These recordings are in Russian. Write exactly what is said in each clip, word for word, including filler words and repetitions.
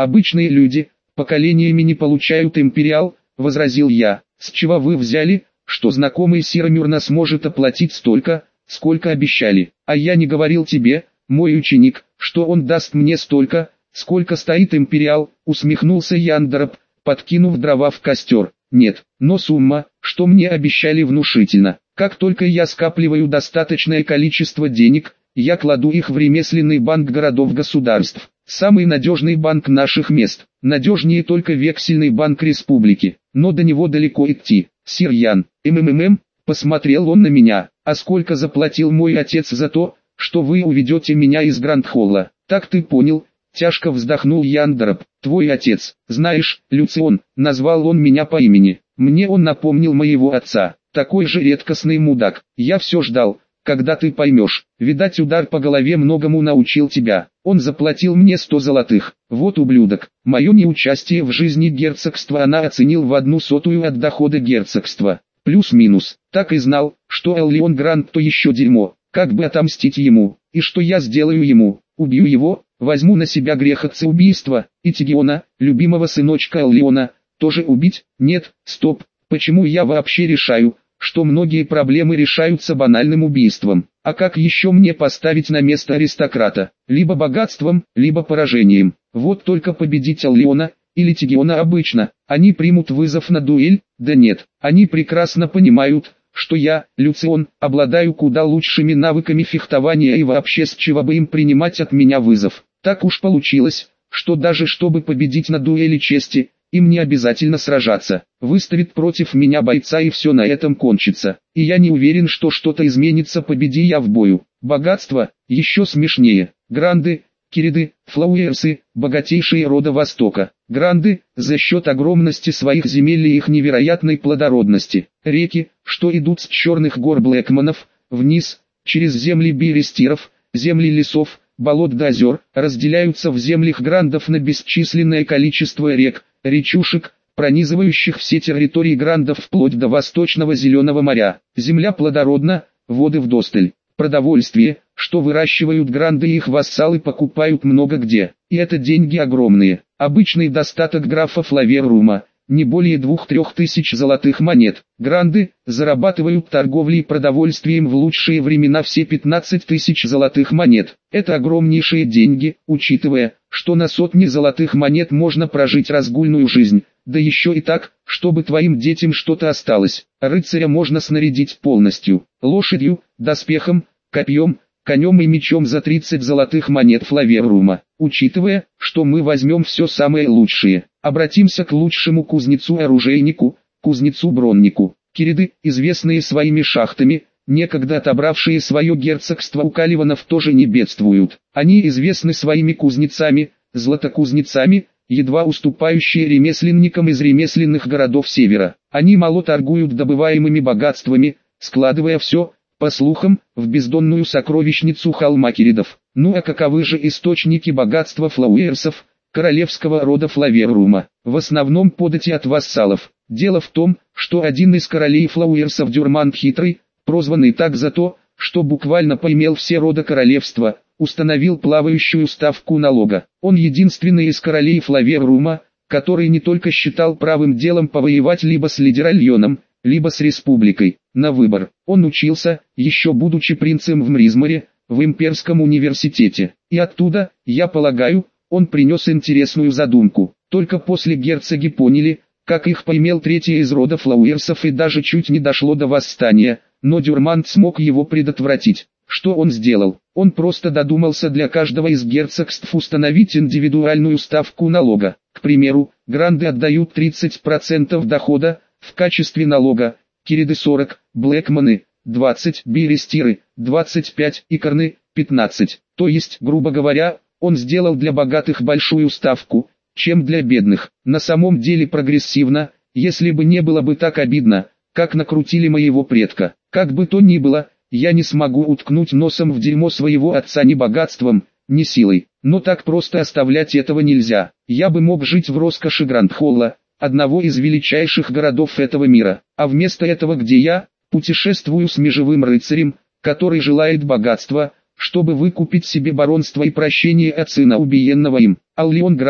Обычные люди, поколениями не получают империал, возразил я. С чего вы взяли, что знакомый Сирамюрна сможет оплатить столько, сколько обещали? А я не говорил тебе, мой ученик, что он даст мне столько, сколько стоит империал, усмехнулся Яндроп, подкинув дрова в костер. Нет, но сумма, что мне обещали, внушительна. Как только я скапливаю достаточное количество денег, я кладу их в ремесленный банк городов-государств. Самый надежный банк наших мест. Надежнее только вексельный банк республики. Но до него далеко идти. Сир Ян, МММ, посмотрел он на меня. А сколько заплатил мой отец за то, что вы уведете меня из Гранд-Холла? Так ты понял? Тяжко вздохнул Яндроп. Твой отец, знаешь, Люцион, назвал он меня по имени. Мне он напомнил моего отца. Такой же редкостный мудак. Я все ждал, когда ты поймешь. Видать, удар по голове многому научил тебя. Он заплатил мне сто золотых. Вот ублюдок. Мое неучастие в жизни герцогства она оценил в одну сотую от дохода герцогства. Плюс-минус. Так и знал, что Эллион Грант то еще дерьмо. Как бы отомстить ему? И что я сделаю ему? Убью его, возьму на себя грех отца-убийства, и Тигиона, любимого сыночка Эллиона, тоже убить? Нет, стоп. Почему я вообще решаю, что многие проблемы решаются банальным убийством? А как еще мне поставить на место аристократа? Либо богатством, либо поражением. Вот только победить Эллиона или Тигиона обычно. Они примут вызов на дуэль? Да нет, они прекрасно понимают, что я, Люцион, обладаю куда лучшими навыками фехтования и вообще с чего бы им принимать от меня вызов. Так уж получилось, что даже чтобы победить на дуэли чести, им не обязательно сражаться. Выставит против меня бойца и все на этом кончится. И я не уверен, что что-то изменится, победи я в бою. Богатство, еще смешнее. Гранды, Кириды, Флауэрсы, богатейшие рода Востока. Гранды, за счет огромности своих земель и их невероятной плодородности. Реки, что идут с черных гор Блэкманов, вниз, через земли Берестиров, земли лесов, болот до озер, разделяются в землях Грандов на бесчисленное количество рек, речушек, пронизывающих все территории Грандов вплоть до Восточного Зеленого моря. Земля плодородна, воды вдосталь. Продовольствие, что выращивают Гранды и их вассалы, покупают много где. И это деньги огромные. Обычный достаток графа Флаверрума, не более двух-трех тысяч золотых монет. Гранды зарабатывают торговлей и продовольствием в лучшие времена все пятнадцать тысяч золотых монет. Это огромнейшие деньги, учитывая, что на сотни золотых монет можно прожить разгульную жизнь. Да еще и так, чтобы твоим детям что-то осталось. Рыцаря можно снарядить полностью. Лошадью, доспехом, копьем, конем и мечом за тридцать золотых монет Флаверрума. Учитывая, что мы возьмем все самое лучшее, обратимся к лучшему кузнецу-оружейнику, кузнецу-броннику. Кириды, известные своими шахтами, некогда отобравшие свое герцогство у Каливанов, тоже не бедствуют. Они известны своими кузнецами, златокузнецами, едва уступающие ремесленникам из ремесленных городов севера. Они мало торгуют добываемыми богатствами, складывая все, по слухам, в бездонную сокровищницу холма Киридов. Ну а каковы же источники богатства Флауэрсов, королевского рода Флаверрума? В основном подати от вассалов. Дело в том, что один из королей Флауэрсов, Дюрманд Хитрый, прозванный так за то, что буквально поимел все рода королевства, установил плавающую ставку налога. Он единственный из королей Флаверрума, который не только считал правым делом повоевать либо с Лидеральоном, либо с республикой, на выбор. Он учился, еще будучи принцем в Мризморе, в имперском университете. И оттуда, я полагаю, он принес интересную задумку. Только после герцоги поняли, как их поимел третий из рода Флауэрсов, и даже чуть не дошло до восстания, но Дюрманд смог его предотвратить. Что он сделал? Он просто додумался для каждого из герцогств установить индивидуальную ставку налога. К примеру, Гранды отдают тридцать процентов дохода в качестве налога, Кириды сорок, Блэкманы двадцать, Берестиры двадцать пять и Корны пятнадцать. То есть, грубо говоря, он сделал для богатых большую ставку, чем для бедных. На самом деле прогрессивно, если бы не было бы так обидно, как накрутили моего предка. Как бы то ни было, я не смогу уткнуть носом в дерьмо своего отца ни богатством, ни силой. Но так просто оставлять этого нельзя. Я бы мог жить в роскоши Гранд-Холла, одного из величайших городов этого мира. А вместо этого где я, путешествую с межевым рыцарем, который желает богатства, чтобы выкупить себе баронство и прощение от сына убиенного им. Эллион Грант,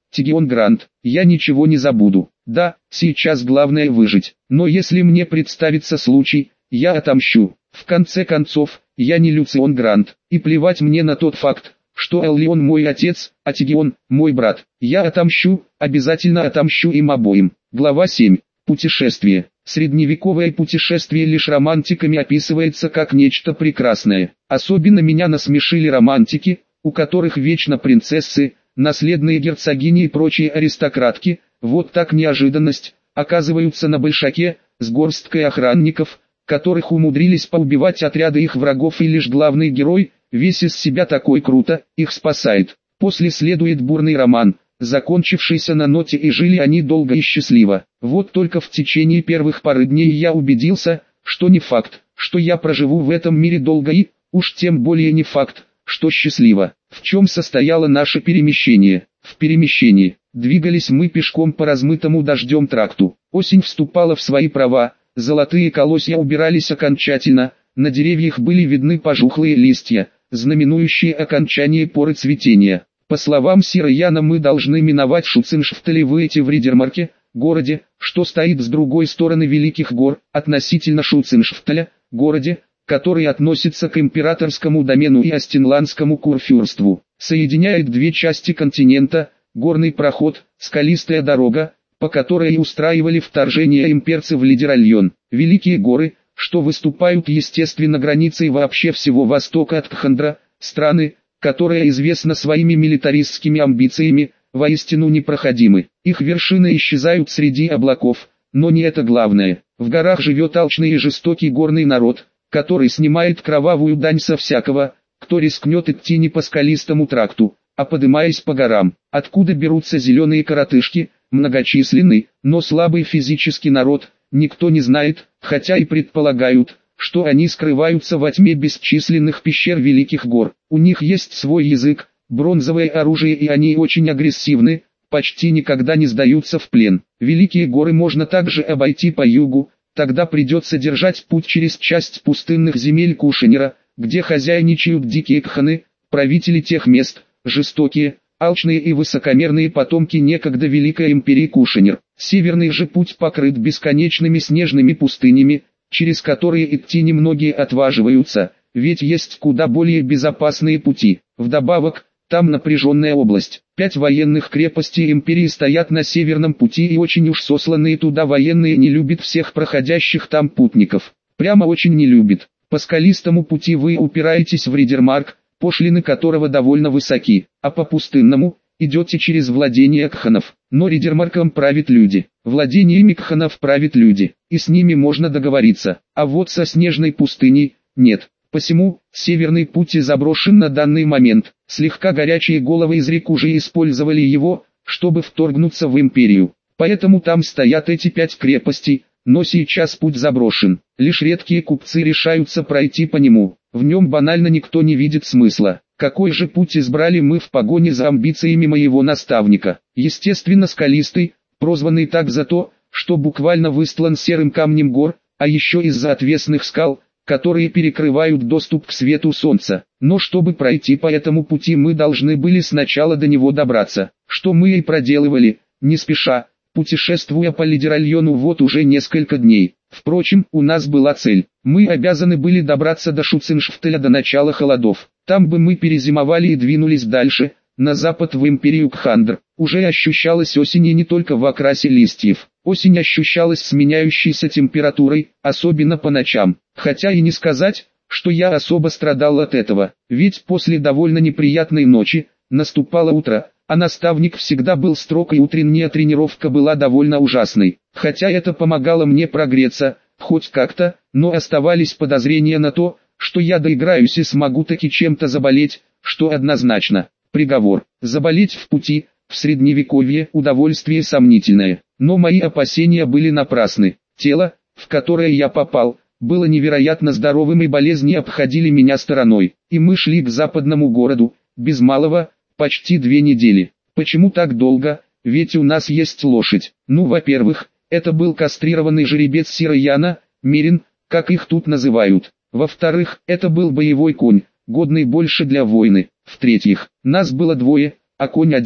Тигион Грант, я ничего не забуду. Да, сейчас главное выжить, но если мне представится случай, я отомщу. В конце концов, я не Люцион Грант, и плевать мне на тот факт, что Эллион мой отец, а Тигион мой брат. Я отомщу, обязательно отомщу им обоим. Глава семь. Путешествие. Средневековое путешествие лишь романтиками описывается как нечто прекрасное. Особенно меня насмешили романтики, у которых вечно принцессы, наследные герцогини и прочие аристократки, вот так неожиданность, оказываются на большаке, с горсткой охранников, которых умудрились поубивать отряды их врагов, и лишь главный герой, весь из себя такой круто, их спасает. После следует бурный роман, закончившийся на ноте «и жили они долго и счастливо». Вот только в течение первых пары дней я убедился, что не факт, что я проживу в этом мире долго, и, уж тем более не факт, что счастливо. В чем состояло наше перемещение? В перемещении. Двигались мы пешком по размытому дождем тракту. Осень вступала в свои права, золотые колосья убирались окончательно, на деревьях были видны пожухлые листья, знаменующие окончание поры цветения. По словам Сира Яна, мы должны миновать Шуценшафтель и выйти в Ридермарке, городе, что стоит с другой стороны Великих гор, относительно Шуценшафтеля, городе, который относится к императорскому домену и Астинландскому курфюрству. Соединяет две части континента, горный проход, скалистая дорога, по которой и устраивали вторжение имперцы в Лидеральон. Великие горы, что выступают естественно границей вообще всего востока от Кхандра, страны, которая известна своими милитаристскими амбициями, воистину непроходимы. Их вершины исчезают среди облаков, но не это главное. В горах живет алчный и жестокий горный народ, который снимает кровавую дань со всякого, кто рискнет идти не по скалистому тракту, а подымаясь по горам. Откуда берутся зеленые коротышки, многочисленный, но слабый физически народ, никто не знает, хотя и предполагают, что они скрываются во тьме бесчисленных пещер Великих гор. У них есть свой язык, бронзовое оружие, и они очень агрессивны, почти никогда не сдаются в плен. Великие горы можно также обойти по югу, тогда придется держать путь через часть пустынных земель Кушенера, где хозяйничают дикие кханы, правители тех мест, жестокие, алчные и высокомерные потомки некогда Великой империи Кушенер. Северный же путь покрыт бесконечными снежными пустынями, через которые идти немногие отваживаются, ведь есть куда более безопасные пути. Вдобавок, там напряженная область. Пять военных крепостей империи стоят на северном пути, и очень уж сосланные туда военные не любят всех проходящих там путников. Прямо очень не любят. По скалистому пути вы упираетесь в Ридермарк, пошлины которого довольно высоки, а по пустынному идете через владения кханов. Но Ридермарком правят люди, владениями кханов правят люди, и с ними можно договориться, а вот со снежной пустыней нет. Посему, северный путь и заброшен на данный момент. Слегка горячие головы из рек уже использовали его, чтобы вторгнуться в империю. Поэтому там стоят эти пять крепостей, но сейчас путь заброшен. Лишь редкие купцы решаются пройти по нему. В нем банально никто не видит смысла. Какой же путь избрали мы в погоне за амбициями моего наставника? Естественно, скалистый, прозванный так за то, что буквально выстлан серым камнем гор, а еще из-за отвесных скал, которые перекрывают доступ к свету солнца. Но чтобы пройти по этому пути, мы должны были сначала до него добраться, что мы и проделывали, не спеша, путешествуя по Лидеральону вот уже несколько дней. Впрочем, у нас была цель. Мы обязаны были добраться до Шуценшафтеля до начала холодов. Там бы мы перезимовали и двинулись дальше, на запад в империю Кхандр. Уже ощущалась осень, и не только в окрасе листьев. Осень ощущалась с меняющейся температурой, особенно по ночам. Хотя и не сказать, что я особо страдал от этого, ведь после довольно неприятной ночи, наступало утро, а наставник всегда был строг, и утренняя тренировка была довольно ужасной. Хотя это помогало мне прогреться, хоть как-то, но оставались подозрения на то, что я доиграюсь и смогу таки чем-то заболеть, что однозначно. Приговор. Заболеть в пути, в средневековье, удовольствие сомнительное. Но мои опасения были напрасны. Тело, в которое я попал, было невероятно здоровым, и болезни обходили меня стороной. И мы шли к западному городу, без малого, почти две недели. Почему так долго? Ведь у нас есть лошадь. Ну, во-первых, это был кастрированный жеребец Сира Яна, Мерин, как их тут называют. Во-вторых, это был боевой конь, годный больше для войны. В-третьих, нас было двое, а конь один.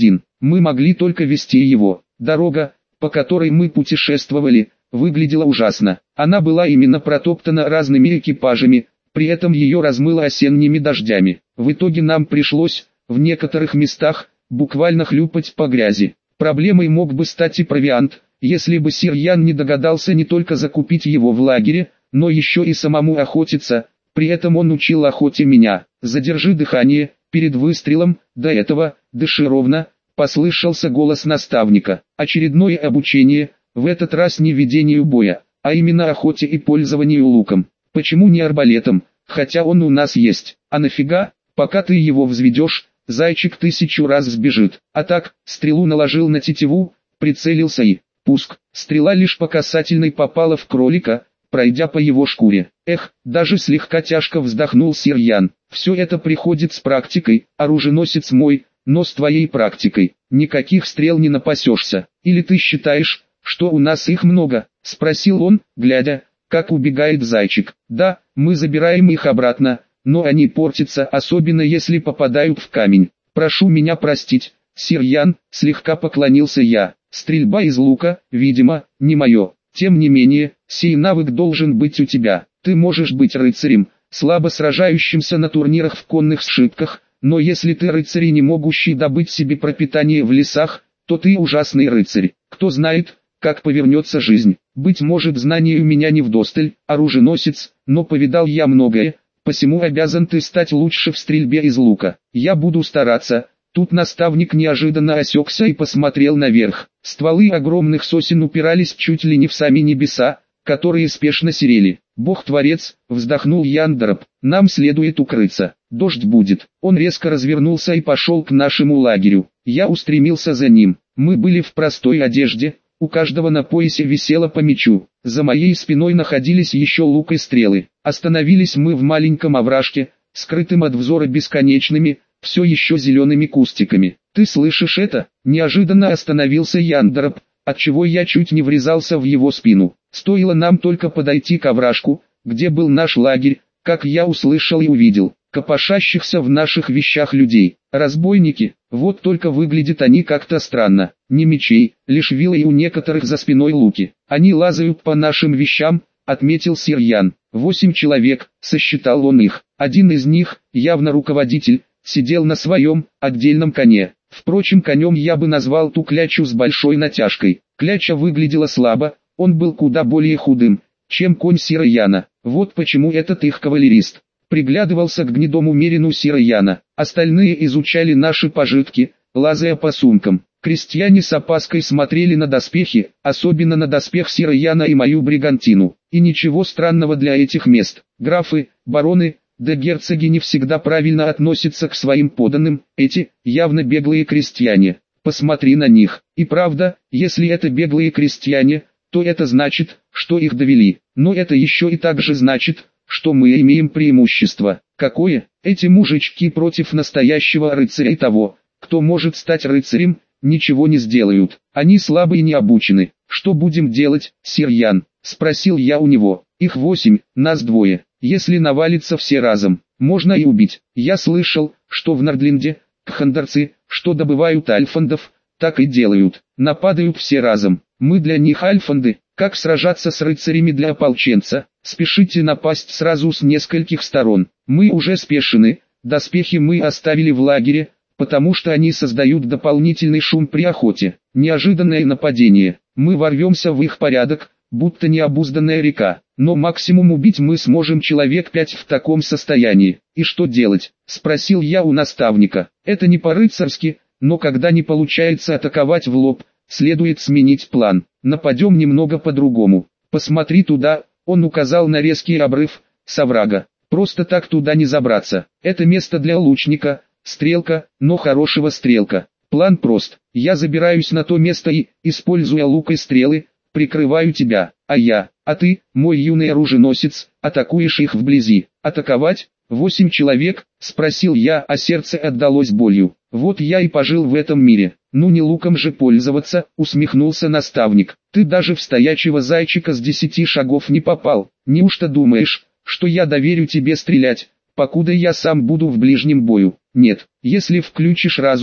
мы могли только вести его. Дорога, по которой мы путешествовали, выглядела ужасно. Она была именно протоптана разными экипажами, при этом ее размыло осенними дождями. В итоге нам пришлось, в некоторых местах, буквально хлюпать по грязи. Проблемой мог бы стать и провиант, если бы сир Ян не догадался не только закупить его в лагере, но еще и самому охотиться. При этом он учил охоте меня. «Задержи дыхание, перед выстрелом, до этого, дыши ровно», послышался голос наставника. Очередное обучение, в этот раз не ведению боя, а именно охоте и пользованию луком. Почему не арбалетом, хотя он у нас есть? А нафига? Пока ты его взведешь, зайчик тысячу раз сбежит. А так, стрелу наложил на тетиву, прицелился и... Пуск. Стрела лишь по касательной попала в кролика, пройдя по его шкуре. Эх, даже слегка тяжко вздохнул сир Ян. Все это приходит с практикой, оруженосец мой, но с твоей практикой никаких стрел не напасешься. Или ты считаешь, что у нас их много? Спросил он, глядя, как убегает зайчик. Да, мы забираем их обратно, но они портятся, особенно если попадают в камень. Прошу меня простить, сир Ян, слегка поклонился я. Стрельба из лука, видимо, не мое. Тем не менее, сей навык должен быть у тебя. Ты можешь быть рыцарем, слабо сражающимся на турнирах в конных сшибках, но если ты рыцарь, не могущий добыть себе пропитание в лесах, то ты ужасный рыцарь. Кто знает, как повернется жизнь. Быть может, знаний у меня не вдосталь, оруженосец, но повидал я многое, посему обязан ты стать лучше в стрельбе из лука. Я буду стараться. Тут наставник неожиданно осекся и посмотрел наверх. Стволы огромных сосен упирались чуть ли не в сами небеса, которые спешно серели. «Бог-творец», вздохнул Яндроп, — «нам следует укрыться. Дождь будет». Он резко развернулся и пошел к нашему лагерю. Я устремился за ним. Мы были в простой одежде, у каждого на поясе висело по мечу. За моей спиной находились еще лук и стрелы. Остановились мы в маленьком овражке, скрытым от взора бесконечными, все еще зелеными кустиками. «Ты слышишь это?» Неожиданно остановился Яндроп, отчего я чуть не врезался в его спину. Стоило нам только подойти к овражку, где был наш лагерь, как я услышал и увидел копошащихся в наших вещах людей. Разбойники, вот только выглядят они как-то странно. Не мечей, лишь вилы и у некоторых за спиной луки. Они лазают по нашим вещам, отметил сир Ян. Восемь человек, сосчитал он их. Один из них, явно руководитель, сидел на своем, отдельном коне. Впрочем, конем я бы назвал ту клячу с большой натяжкой. Кляча выглядела слабо, он был куда более худым, чем конь сира Яна. Вот почему этот их кавалерист приглядывался к гнедому мерину сира Яна. Остальные изучали наши пожитки, лазая по сумкам. Крестьяне с опаской смотрели на доспехи, особенно на доспех сира Яна и мою бригантину. И ничего странного для этих мест. Графы, бароны, да герцоги не всегда правильно относятся к своим подданным, эти, явно беглые крестьяне. Посмотри на них. И правда, если это беглые крестьяне, то это значит, что их довели. Но это еще и также значит, что мы имеем преимущество. Какое? Эти мужички против настоящего рыцаря и того, кто может стать рыцарем, ничего не сделают. Они слабы и не обучены. Что будем делать, сир Ян? Спросил я у него. Их восемь, нас двое. Если навалится все разом, можно и убить. Я слышал, что в Нордленде, кхандерцы, что добывают альфандов, так и делают. Нападают все разом. Мы для них альфанды. Как сражаться с рыцарями для ополченца? Спешите напасть сразу с нескольких сторон. Мы уже спешены, доспехи мы оставили в лагере, потому что они создают дополнительный шум при охоте. Неожиданное нападение. Мы ворвемся в их порядок, будто необузданная река. Но максимум убить мы сможем человек пять в таком состоянии. И что делать? Спросил я у наставника. Это не по-рыцарски, но когда не получается атаковать в лоб, следует сменить план. Нападем немного по-другому. Посмотри туда, он указал на резкий обрыв, с оврага. Просто так туда не забраться. Это место для лучника, стрелка, но хорошего стрелка. План прост. Я забираюсь на то место и, используя лук и стрелы, прикрываю тебя, а я, а ты, мой юный оруженосец, атакуешь их вблизи. Атаковать? Восемь человек? Спросил я, а сердце отдалось болью. Вот я и пожил в этом мире. Ну не луком же пользоваться, усмехнулся наставник. Ты даже в стоячего зайчика с десяти шагов не попал. Неужто думаешь, что я доверю тебе стрелять, покуда я сам буду в ближнем бою? Нет, если включишь разум,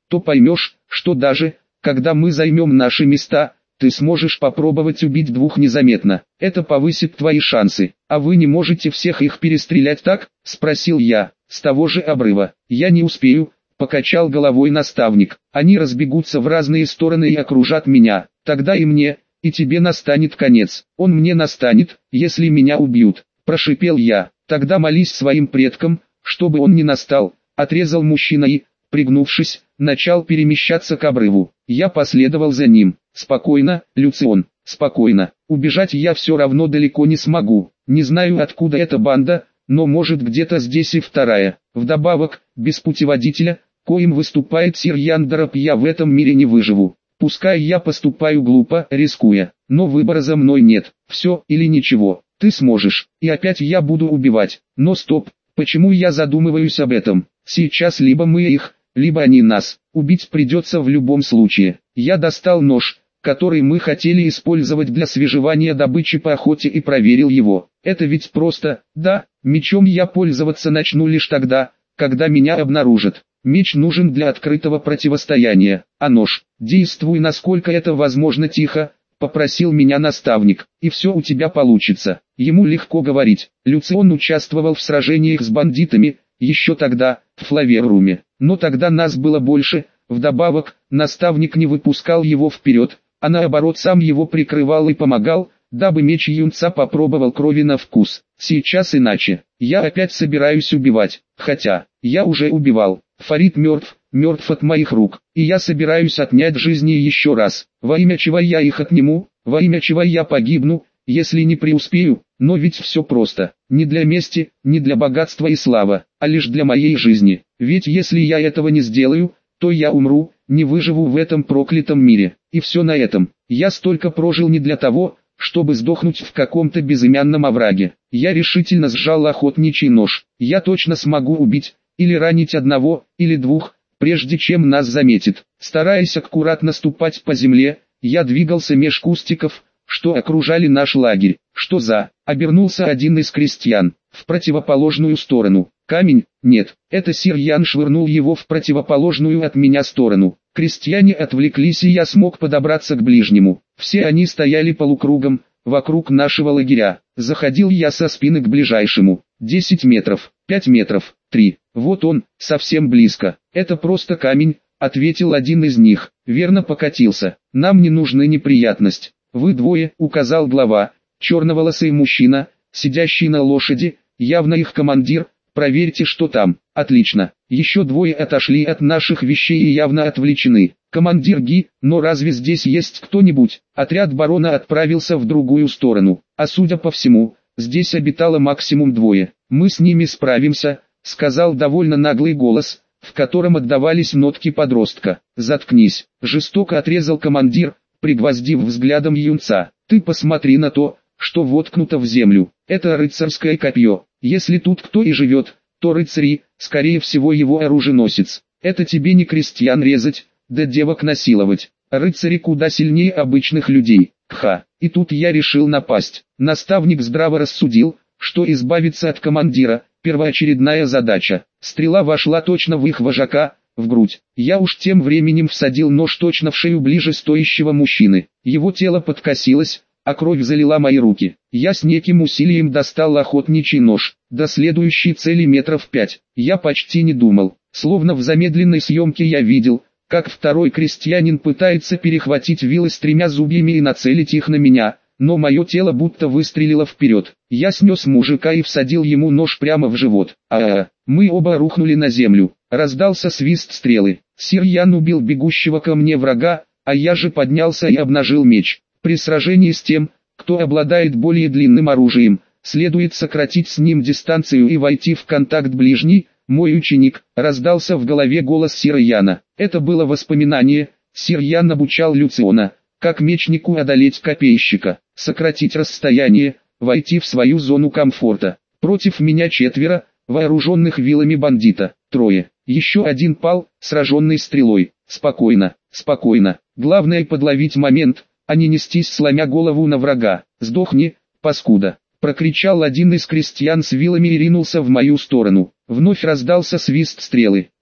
то поймешь, что даже, когда мы займем наши места, ты сможешь попробовать убить двух незаметно. Это повысит твои шансы. А вы не можете всех их перестрелять так? Спросил я, с того же обрыва. Я не успею, покачал головой наставник. Они разбегутся в разные стороны и окружат меня. Тогда и мне, и тебе настанет конец. Он мне настанет, если меня убьют. Прошипел я. Тогда молись своим предкам, чтобы он не настал. Отрезал мужчина и, пригнувшись, начал перемещаться к обрыву. Я последовал за ним. Спокойно, Люцион, спокойно. Убежать я все равно далеко не смогу. Не знаю, откуда эта банда, но может где-то здесь и вторая. Вдобавок, без путеводителя, коим выступает сир Яндороб, я в этом мире не выживу. Пускай я поступаю глупо, рискуя, но выбора за мной нет. Все или ничего. Ты сможешь. И опять я буду убивать. Но стоп, почему я задумываюсь об этом? Сейчас либо мы их, либо они нас. Убить придется в любом случае. Я достал нож, который мы хотели использовать для свежевания добычи по охоте, и проверил его. Это ведь просто, да, мечом я пользоваться начну лишь тогда, когда меня обнаружат. Меч нужен для открытого противостояния, а нож, действуй насколько это возможно тихо, попросил меня наставник, и все у тебя получится. Ему легко говорить. Люцион участвовал в сражениях с бандитами, еще тогда, в Флаверруме, но тогда нас было больше. Вдобавок, наставник не выпускал его вперед, а наоборот сам его прикрывал и помогал, дабы меч юнца попробовал крови на вкус. Сейчас иначе. Я опять собираюсь убивать, хотя, я уже убивал. Фарид мертв, мертв от моих рук, и я собираюсь отнять жизни еще раз. Во имя чего я их отниму, во имя чего я погибну, если не преуспею, но ведь все просто. Не для мести, не для богатства и славы, а лишь для моей жизни. Ведь если я этого не сделаю, то я умру, не выживу в этом проклятом мире. И все на этом. Я столько прожил не для того, чтобы сдохнуть в каком-то безымянном овраге. Я решительно сжал охотничий нож. Я точно смогу убить, или ранить одного, или двух, прежде чем нас заметит. Стараясь аккуратно ступать по земле, я двигался меж кустиков, что окружали наш лагерь. Что за? Обернулся один из крестьян, в противоположную сторону. Камень? Нет, это сир Ян швырнул его в противоположную от меня сторону. Крестьяне отвлеклись, и я смог подобраться к ближнему. Все они стояли полукругом, вокруг нашего лагеря. Заходил я со спины к ближайшему. Десять метров, пять метров, три. Вот он, совсем близко. Это просто камень, ответил один из них. Верно, покатился. Нам не нужны неприятности. Вы двое, указал глава, черноволосый мужчина, сидящий на лошади, явно их командир. Проверьте, что там. Отлично. Еще двое отошли от наших вещей и явно отвлечены. Командир Ги, но разве здесь есть кто-нибудь? Отряд барона отправился в другую сторону. А судя по всему, здесь обитало максимум двое. Мы с ними справимся, сказал довольно наглый голос, в котором отдавались нотки подростка. Заткнись, жестоко отрезал командир, пригвоздив взглядом юнца. Ты посмотри на то, что воткнуто в землю. Это рыцарское копье. Если тут кто и живет, то рыцари, скорее всего его оруженосец. Это тебе не крестьян резать, да девок насиловать. Рыцари куда сильнее обычных людей. Ха, и тут я решил напасть. Наставник здраво рассудил, что избавиться от командира – первоочередная задача. Стрела вошла точно в их вожака, в грудь. Я уж тем временем всадил нож точно в шею ближе стоящего мужчины. Его тело подкосилось, а кровь залила мои руки. Я с неким усилием достал охотничий нож. До следующей цели метров пять. Я почти не думал. Словно в замедленной съемке я видел, как второй крестьянин пытается перехватить вилы с тремя зубьями и нацелить их на меня, но мое тело будто выстрелило вперед. Я снес мужика и всадил ему нож прямо в живот. А-а-а, мы оба рухнули на землю. Раздался свист стрелы. Сир Ян убил бегущего ко мне врага, а я же поднялся и обнажил меч. При сражении с тем, кто обладает более длинным оружием, следует сократить с ним дистанцию и войти в контакт ближний. Мой ученик, раздался в голове голос сира Яна. Это было воспоминание. Сир Ян обучал Люциона, как мечнику одолеть копейщика, сократить расстояние, войти в свою зону комфорта. Против меня четверо, вооруженных вилами бандита, трое. Еще один пал, сраженный стрелой. Спокойно, спокойно. Главное подловить момент, а не нестись сломя голову на врага. «Сдохни, паскуда!» — прокричал один из крестьян с вилами и ринулся в мою сторону. Вновь раздался свист стрелы.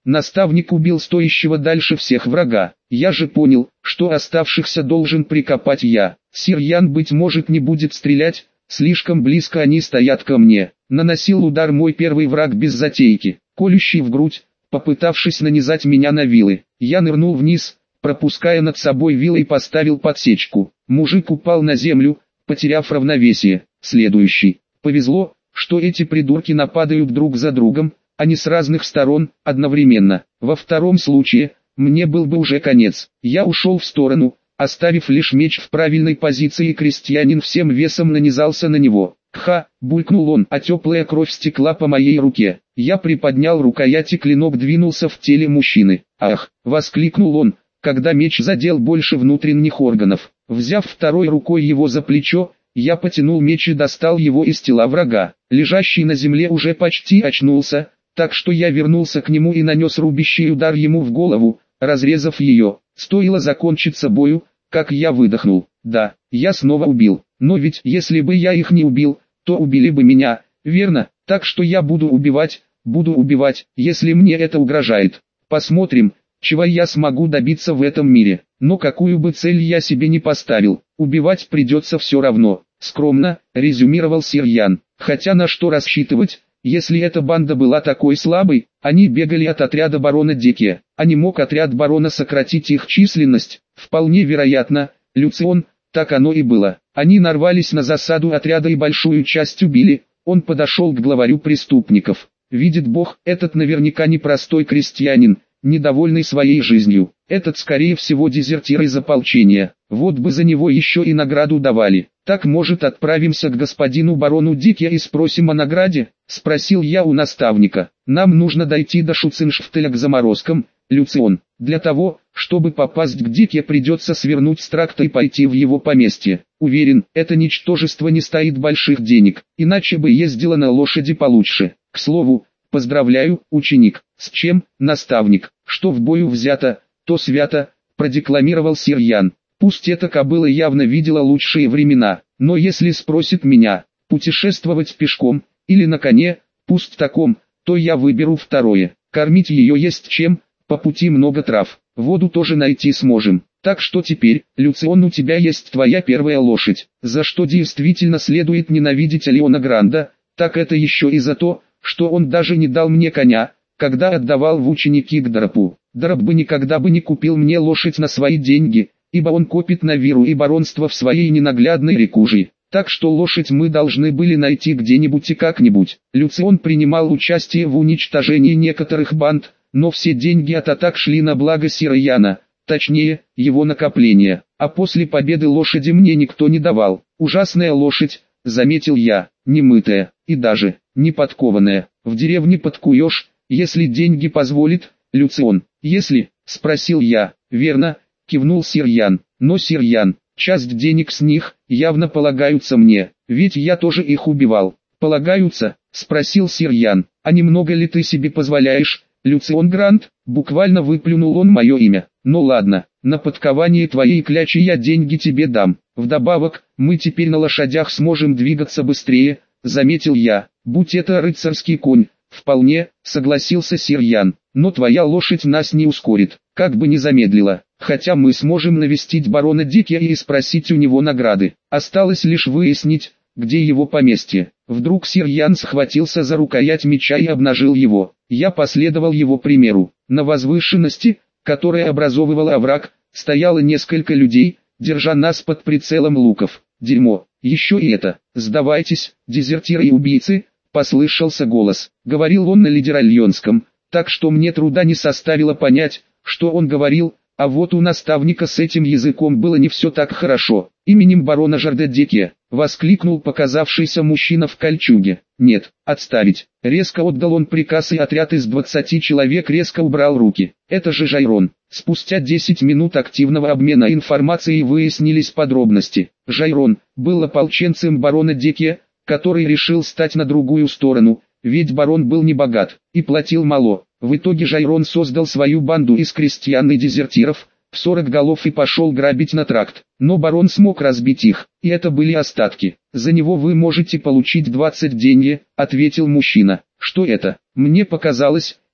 Наставник убил стоящего дальше всех врага. Я же понял, что оставшихся должен прикопать я. Сир Ян, быть может, не будет стрелять, слишком близко они стоят ко мне. Наносил удар мой первый враг без затейки, колющий в грудь, попытавшись нанизать меня на вилы. Я нырнул вниз, пропуская над собой вилы, и поставил подсечку. Мужик упал на землю, потеряв равновесие. Следующий. Повезло, что эти придурки нападают друг за другом, а не с разных сторон, одновременно. Во втором случае, мне был бы уже конец. Я ушел в сторону, оставив лишь меч в правильной позиции, и крестьянин всем весом нанизался на него. «Ха!» — булькнул он, а теплая кровь стекла по моей руке. Я приподнял рукоять, и клинок двинулся в теле мужчины. «Ах!» — воскликнул он, когда меч задел больше внутренних органов. Взяв второй рукой его за плечо, я потянул меч и достал его из тела врага. Лежащий на земле уже почти очнулся, так что я вернулся к нему и нанес рубящий удар ему в голову, разрезав ее. Стоило закончиться бою, как я выдохнул. Да, я снова убил. Но ведь если бы я их не убил, то убили бы меня, верно? Так что я буду убивать, буду убивать, если мне это угрожает. Посмотрим, чего я смогу добиться в этом мире. Но какую бы цель я себе не поставил, убивать придется все равно. Скромно, резюмировал сир Ян. Хотя на что рассчитывать, если эта банда была такой слабой? Они бегали от отряда барона Декия. А не мог отряд барона сократить их численность? Вполне вероятно, Люцион, так оно и было. Они нарвались на засаду отряда и большую часть убили. Он подошел к главарю преступников. Видит Бог, этот наверняка непростой крестьянин, недовольный своей жизнью. Этот скорее всего дезертир из ополчения. Вот бы за него еще и награду давали. Так, может, отправимся к господину барону Дике и спросим о награде? Спросил я у наставника. Нам нужно дойти до Шуциншфтеля к заморозкам, Люцион. Для того, чтобы попасть к Дике, придется свернуть с тракта и пойти в его поместье. Уверен, это ничтожество не стоит больших денег, иначе бы ездила на лошади получше. К слову, поздравляю, ученик. С чем, наставник? Что в бою взято, то свято, продекламировал сир Ян. Пусть эта кобыла явно видела лучшие времена, но если спросит меня, путешествовать пешком или на коне, пусть таком, то я выберу второе. Кормить ее есть чем, по пути много трав, воду тоже найти сможем. Так что теперь, Люцион, у тебя есть твоя первая лошадь. За что действительно следует ненавидеть Леона Гранда, так это еще и за то, что он даже не дал мне коня, когда отдавал в ученики к Дарапу. Дарап бы никогда бы не купил мне лошадь на свои деньги, ибо он копит на виру и баронство в своей ненаглядной рекужи. Так что лошадь мы должны были найти где-нибудь и как-нибудь. Люцион принимал участие в уничтожении некоторых банд, но все деньги от атак шли на благо сира Яна, точнее, его накопления. А после победы лошади мне никто не давал. Ужасная лошадь, заметил я, немытая, и даже не подкованная. В деревне подкуешь, если деньги позволит, Люцион. Если, спросил я. Верно, кивнул сир Ян. Но сир Ян, часть денег с них явно полагаются мне, ведь я тоже их убивал. Полагаются? Спросил сир Ян. А немного ли ты себе позволяешь, Люцион Грант? Буквально выплюнул он мое имя. Ну ладно, на подкование твоей клячи я деньги тебе дам. Вдобавок, мы теперь на лошадях сможем двигаться быстрее, заметил я. Будь это рыцарский конь, вполне, согласился сир Ян. Но твоя лошадь нас не ускорит, как бы не замедлила. Хотя мы сможем навестить барона Дикия и спросить у него награды. Осталось лишь выяснить, где его поместье. Вдруг сир Ян схватился за рукоять меча и обнажил его. Я последовал его примеру. На возвышенности, которая образовывала овраг, стояло несколько людей, держа нас под прицелом луков. Дерьмо, еще и это. Сдавайтесь, дезертиры и убийцы, послышался голос. Говорил он на лидеральонском, так что мне труда не составило понять, что он говорил. А вот у наставника с этим языком было не все так хорошо. Именем барона Жардедекия, воскликнул показавшийся мужчина в кольчуге. Нет, отставить. Резко отдал он приказ, и отряд из двадцати человек резко убрал руки. Это же Жайрон. Спустя десять минут активного обмена информацией выяснились подробности. Жайрон был ополченцем барона Декия, который решил стать на другую сторону, ведь барон был не богат и платил мало. В итоге Жайрон создал свою банду из крестьян и дезертиров, в сорок голов, и пошел грабить на тракт. Но барон смог разбить их, и это были остатки. За него вы можете получить двадцать деньги, ответил мужчина. Что это? Мне показалось,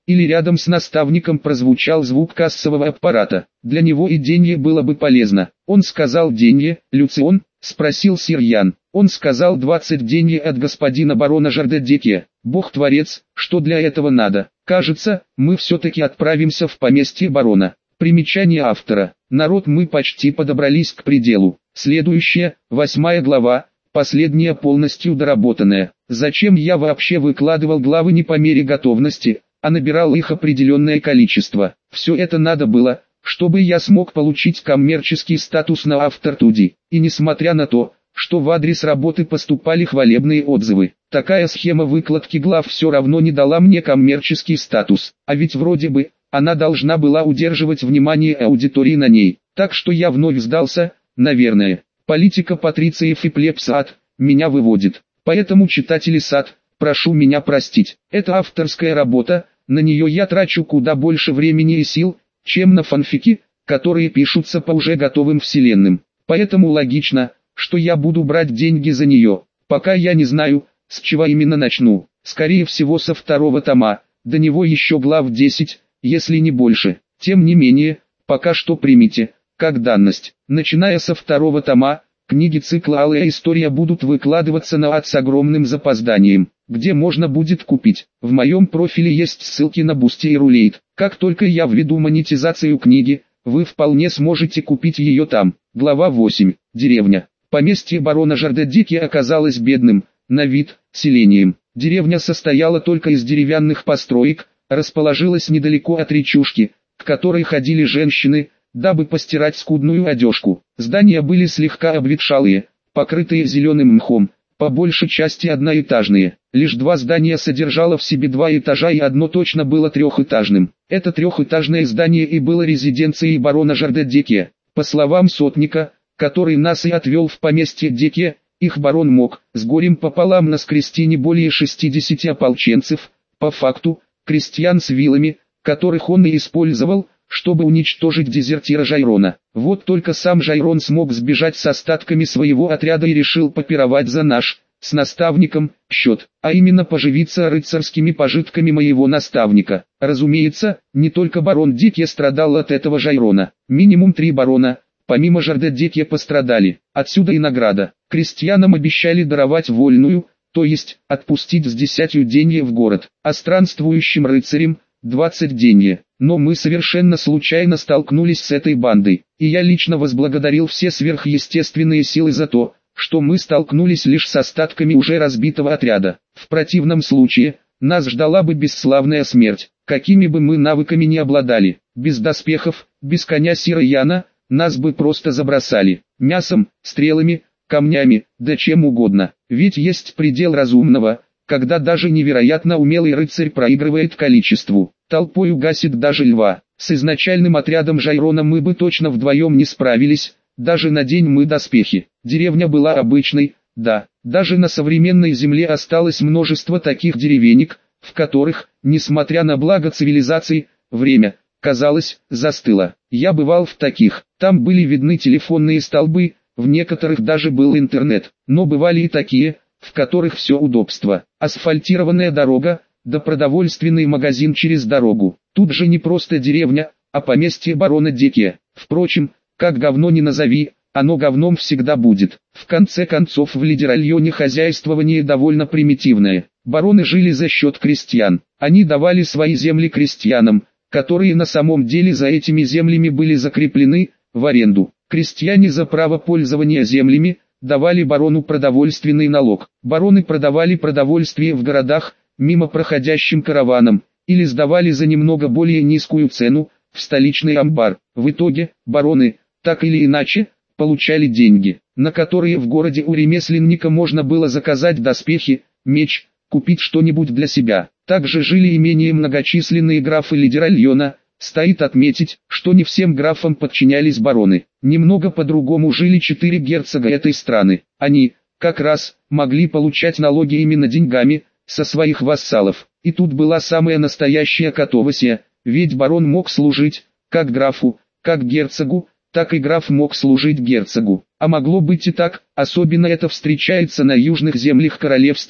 или рядом с наставником прозвучал звук кассового аппарата. Для него и деньги было бы полезно. Он сказал деньги, Люцион? Спросил сир Ян. Он сказал двадцать деньги от господина барона Жардедеке. Бог-творец, что для этого надо? Кажется, мы все-таки отправимся в поместье барона. Примечание автора. Народ, мы почти подобрались к пределу. Следующая, восьмая глава, последняя полностью доработанная. Зачем я вообще выкладывал главы не по мере готовности, а набирал их определенное количество? Все это надо было, чтобы я смог получить коммерческий статус на автортуде. И несмотря на то, что в адрес работы поступали хвалебные отзывы, такая схема выкладки глав все равно не дала мне коммерческий статус. А ведь вроде бы, она должна была удерживать внимание аудитории на ней. Так что я вновь сдался, наверное. Политика патрициев и плебсад меня выводит. Поэтому, читатели сад, прошу меня простить. Это авторская работа, на нее я трачу куда больше времени и сил, чем на фанфики, которые пишутся по уже готовым вселенным. Поэтому логично, что я буду брать деньги за нее. Пока я не знаю, с чего именно начну. Скорее всего со второго тома, до него еще глав десять, если не больше. Тем не менее, пока что примите, как данность. Начиная со второго тома, книги цикла «Алая история» будут выкладываться на ад с огромным запозданием. Где можно будет купить? В моем профиле есть ссылки на Бусти и Рулейт. Как только я введу монетизацию книги, вы вполне сможете купить ее там. Глава восемь. Деревня. Поместье барона Жардедеке оказалось бедным, на вид, селением. Деревня состояла только из деревянных построек, расположилась недалеко от речушки, к которой ходили женщины, дабы постирать скудную одежку. Здания были слегка обветшалые, покрытые зеленым мхом, по большей части одноэтажные. Лишь два здания содержало в себе два этажа и одно точно было трехэтажным. Это трехэтажное здание и было резиденцией барона Жардедеке. По словам сотника, который нас и отвел в поместье Деке, их барон мог с горем пополам наскрести не более шестидесяти ополченцев, по факту, крестьян с вилами, которых он и использовал, чтобы уничтожить дезертира Жайрона. Вот только сам Жайрон смог сбежать с остатками своего отряда и решил попировать за наш, с наставником, счет, а именно поживиться рыцарскими пожитками моего наставника. Разумеется, не только барон Деке страдал от этого Жайрона. Минимум три барона, помимо Жардедеке, пострадали. Отсюда и награда. Крестьянам обещали даровать вольную, то есть отпустить с десятью деньги в город, а странствующим рыцарям двадцать деньги. Но мы совершенно случайно столкнулись с этой бандой, и я лично возблагодарил все сверхъестественные силы за то, что мы столкнулись лишь с остатками уже разбитого отряда. В противном случае, нас ждала бы бесславная смерть, какими бы мы навыками ни обладали. Без доспехов, без коня сира Яна, нас бы просто забросали. Мясом, стрелами, камнями, да чем угодно. Ведь есть предел разумного, когда даже невероятно умелый рыцарь проигрывает количеству. Толпой угасит даже льва. С изначальным отрядом Жайрона мы бы точно вдвоем не справились, даже надень мы доспехи. Деревня была обычной, да, даже на современной земле осталось множество таких деревенек, в которых, несмотря на благо цивилизации, время, казалось, застыло. Я бывал в таких, там были видны телефонные столбы, в некоторых даже был интернет, но бывали и такие, в которых все удобство. Асфальтированная дорога, да продовольственный магазин через дорогу. Тут же не просто деревня, а поместье барона Деке. Впрочем, как говно ни назови, оно говном всегда будет. В конце концов, в лидеральоне хозяйствование довольно примитивное. Бароны жили за счет крестьян. Они давали свои земли крестьянам, которые на самом деле за этими землями были закреплены в аренду. Крестьяне за право пользования землями давали барону продовольственный налог. Бароны продавали продовольствие в городах мимо проходящим караванам, или сдавали за немного более низкую цену в столичный амбар. В итоге, бароны, так или иначе, получали деньги, на которые в городе у ремесленника можно было заказать доспехи, меч, купить что-нибудь для себя. Также жили и менее многочисленные графы лидеральона. Стоит отметить, что не всем графам подчинялись бароны. Немного по-другому жили четыре герцога этой страны. Они, как раз, могли получать налоги именно деньгами, со своих вассалов. И тут была самая настоящая катавасия, ведь барон мог служить, как графу, как герцогу, так и граф мог служить герцогу. А могло быть и так, особенно это встречается на южных землях королевства,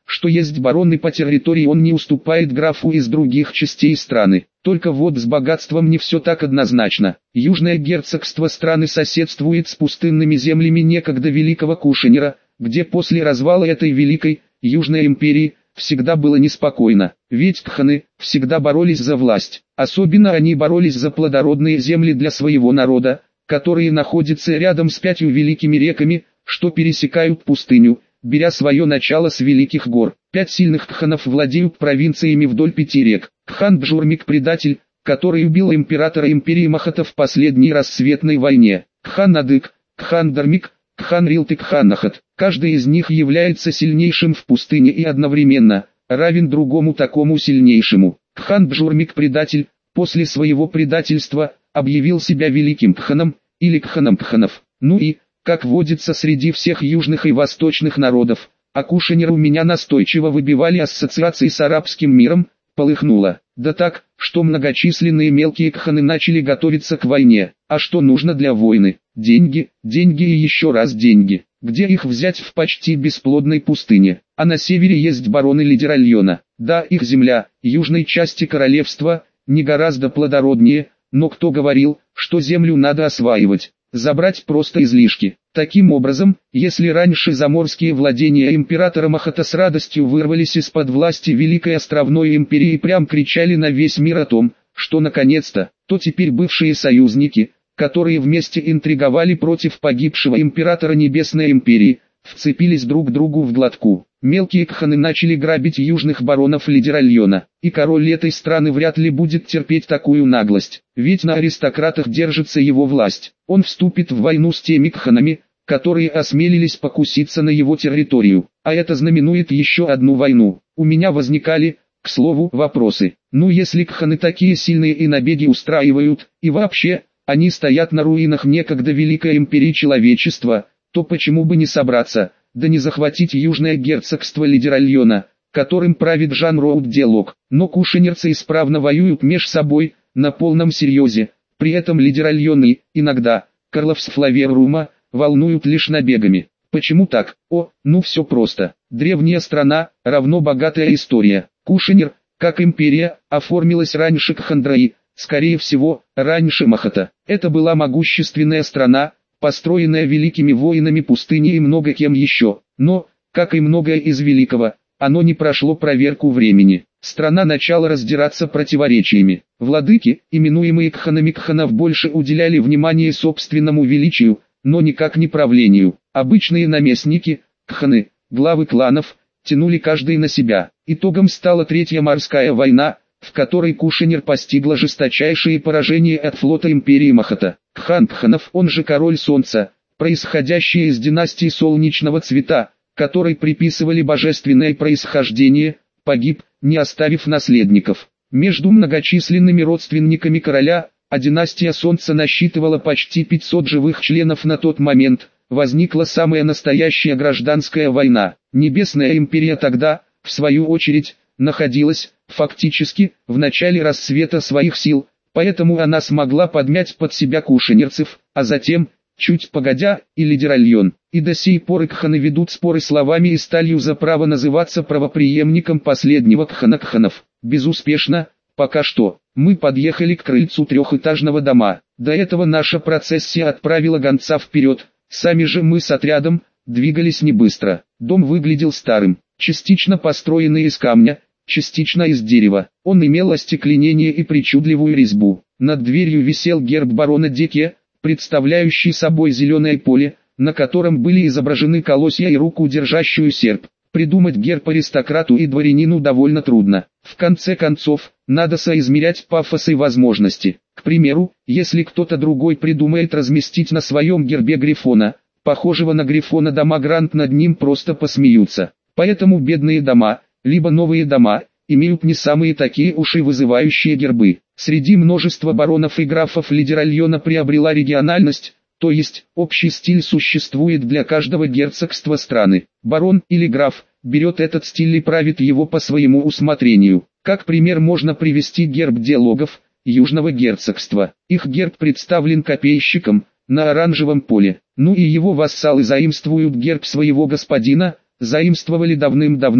что есть бароны по территории, он не уступает графу из других частей страны. Только вот с богатством не все так однозначно. Южное герцогство страны соседствует с пустынными землями некогда великого Кушанера, где после развала этой великой, Южной империи, всегда было неспокойно. Ведь кханы всегда боролись за власть. Особенно они боролись за плодородные земли для своего народа, которые находятся рядом с пятью великими реками, что пересекают пустыню, беря свое начало с великих гор. Пять сильных кханов владеют провинциями вдоль пяти рек. Кхан Бжурмик – предатель, который убил императора империи Махата в последней рассветной войне. Кхан Надык, Кхан Дармик, Кхан Рилтык, Кхан Нахат. Каждый из них является сильнейшим в пустыне и одновременно равен другому такому сильнейшему. Кхан Бжурмик – предатель, после своего предательства объявил себя великим кханом или кханом кханов. Ну и, как водится среди всех южных и восточных народов, а Кушанер у меня настойчиво выбивали ассоциации с арабским миром, полыхнуло. Да так, что многочисленные мелкие кханы начали готовиться к войне. А что нужно для войны? Деньги, деньги и еще раз деньги. Где их взять в почти бесплодной пустыне? А на севере есть бароны Лидеральона. Да, их земля, южной части королевства, не гораздо плодороднее, но кто говорил, что землю надо осваивать? Забрать просто излишки. Таким образом, если раньше заморские владения императора Махата с радостью вырвались из-под власти Великой Островной империи и прям кричали на весь мир о том, что наконец-то, то теперь бывшие союзники, которые вместе интриговали против погибшего императора Небесной империи, вцепились друг другу в глотку. Мелкие кханы начали грабить южных баронов Лидеральона, и король этой страны вряд ли будет терпеть такую наглость, ведь на аристократах держится его власть. Он вступит в войну с теми кханами, которые осмелились покуситься на его территорию, а это знаменует еще одну войну. У меня возникали, к слову, вопросы. Ну если кханы такие сильные и набеги устраивают, и вообще, они стоят на руинах некогда великой империи человечества, то почему бы не собраться, да не захватить южное герцогство Лидеральона, которым правит Жан Роуд Делок. Но кушанерцы исправно воюют меж собой, на полном серьезе, при этом Лидеральон и, иногда, Карловс Флаверрума, волнуют лишь набегами. Почему так? О, ну все просто. Древняя страна, равно богатая история. Кушанер, как империя, оформилась раньше Кхандраи, скорее всего, раньше Махата. Это была могущественная страна, построенная великими воинами пустыни и много кем еще, но, как и многое из великого, оно не прошло проверку времени. Страна начала раздираться противоречиями. Владыки, именуемые кханами кханов, больше уделяли внимание собственному величию, но никак не правлению. Обычные наместники, кханы, главы кланов, тянули каждый на себя. Итогом стала Третья морская война, в которой Кушанер постигла жесточайшие поражения от флота империи Махата. Кхан Кханов, он же Король Солнца, происходящий из династии Солнечного Цвета, которой приписывали божественное происхождение, погиб, не оставив наследников. Между многочисленными родственниками короля, а династия Солнца насчитывала почти пятьсот живых членов на тот момент, возникла самая настоящая гражданская война. Небесная империя тогда, в свою очередь, находилась, фактически, в начале расцвета своих сил, поэтому она смогла подмять под себя кушанерцев, а затем, чуть погодя, и Лидеральон. И до сей поры кханы ведут споры словами и сталью за право называться правопреемником последнего кхана кханов. Безуспешно, пока что. Мы подъехали к крыльцу трехэтажного дома. До этого наша процессия отправила гонца вперед, сами же мы с отрядом двигались не быстро. Дом выглядел старым, частично построенный из камня, частично из дерева. Он имел остекленение и причудливую резьбу. Над дверью висел герб барона Деке, представляющий собой зеленое поле, на котором были изображены колосья и руку, держащую серп. Придумать герб аристократу и дворянину довольно трудно. В конце концов, надо соизмерять пафос и возможности. К примеру, если кто-то другой придумает разместить на своем гербе грифона, похожего на грифона дома Грант, над ним просто посмеются. Поэтому бедные дома, либо новые дома, имеют не самые такие уж и вызывающие гербы. Среди множества баронов и графов Лидеральона приобрела региональность, то есть общий стиль существует для каждого герцогства страны. Барон или граф берет этот стиль и правит его по своему усмотрению. Как пример можно привести герб Делогов, Южного герцогства. Их герб представлен копейщиком на оранжевом поле. Ну и его вассалы заимствуют герб своего господина, заимствовали давным-давно,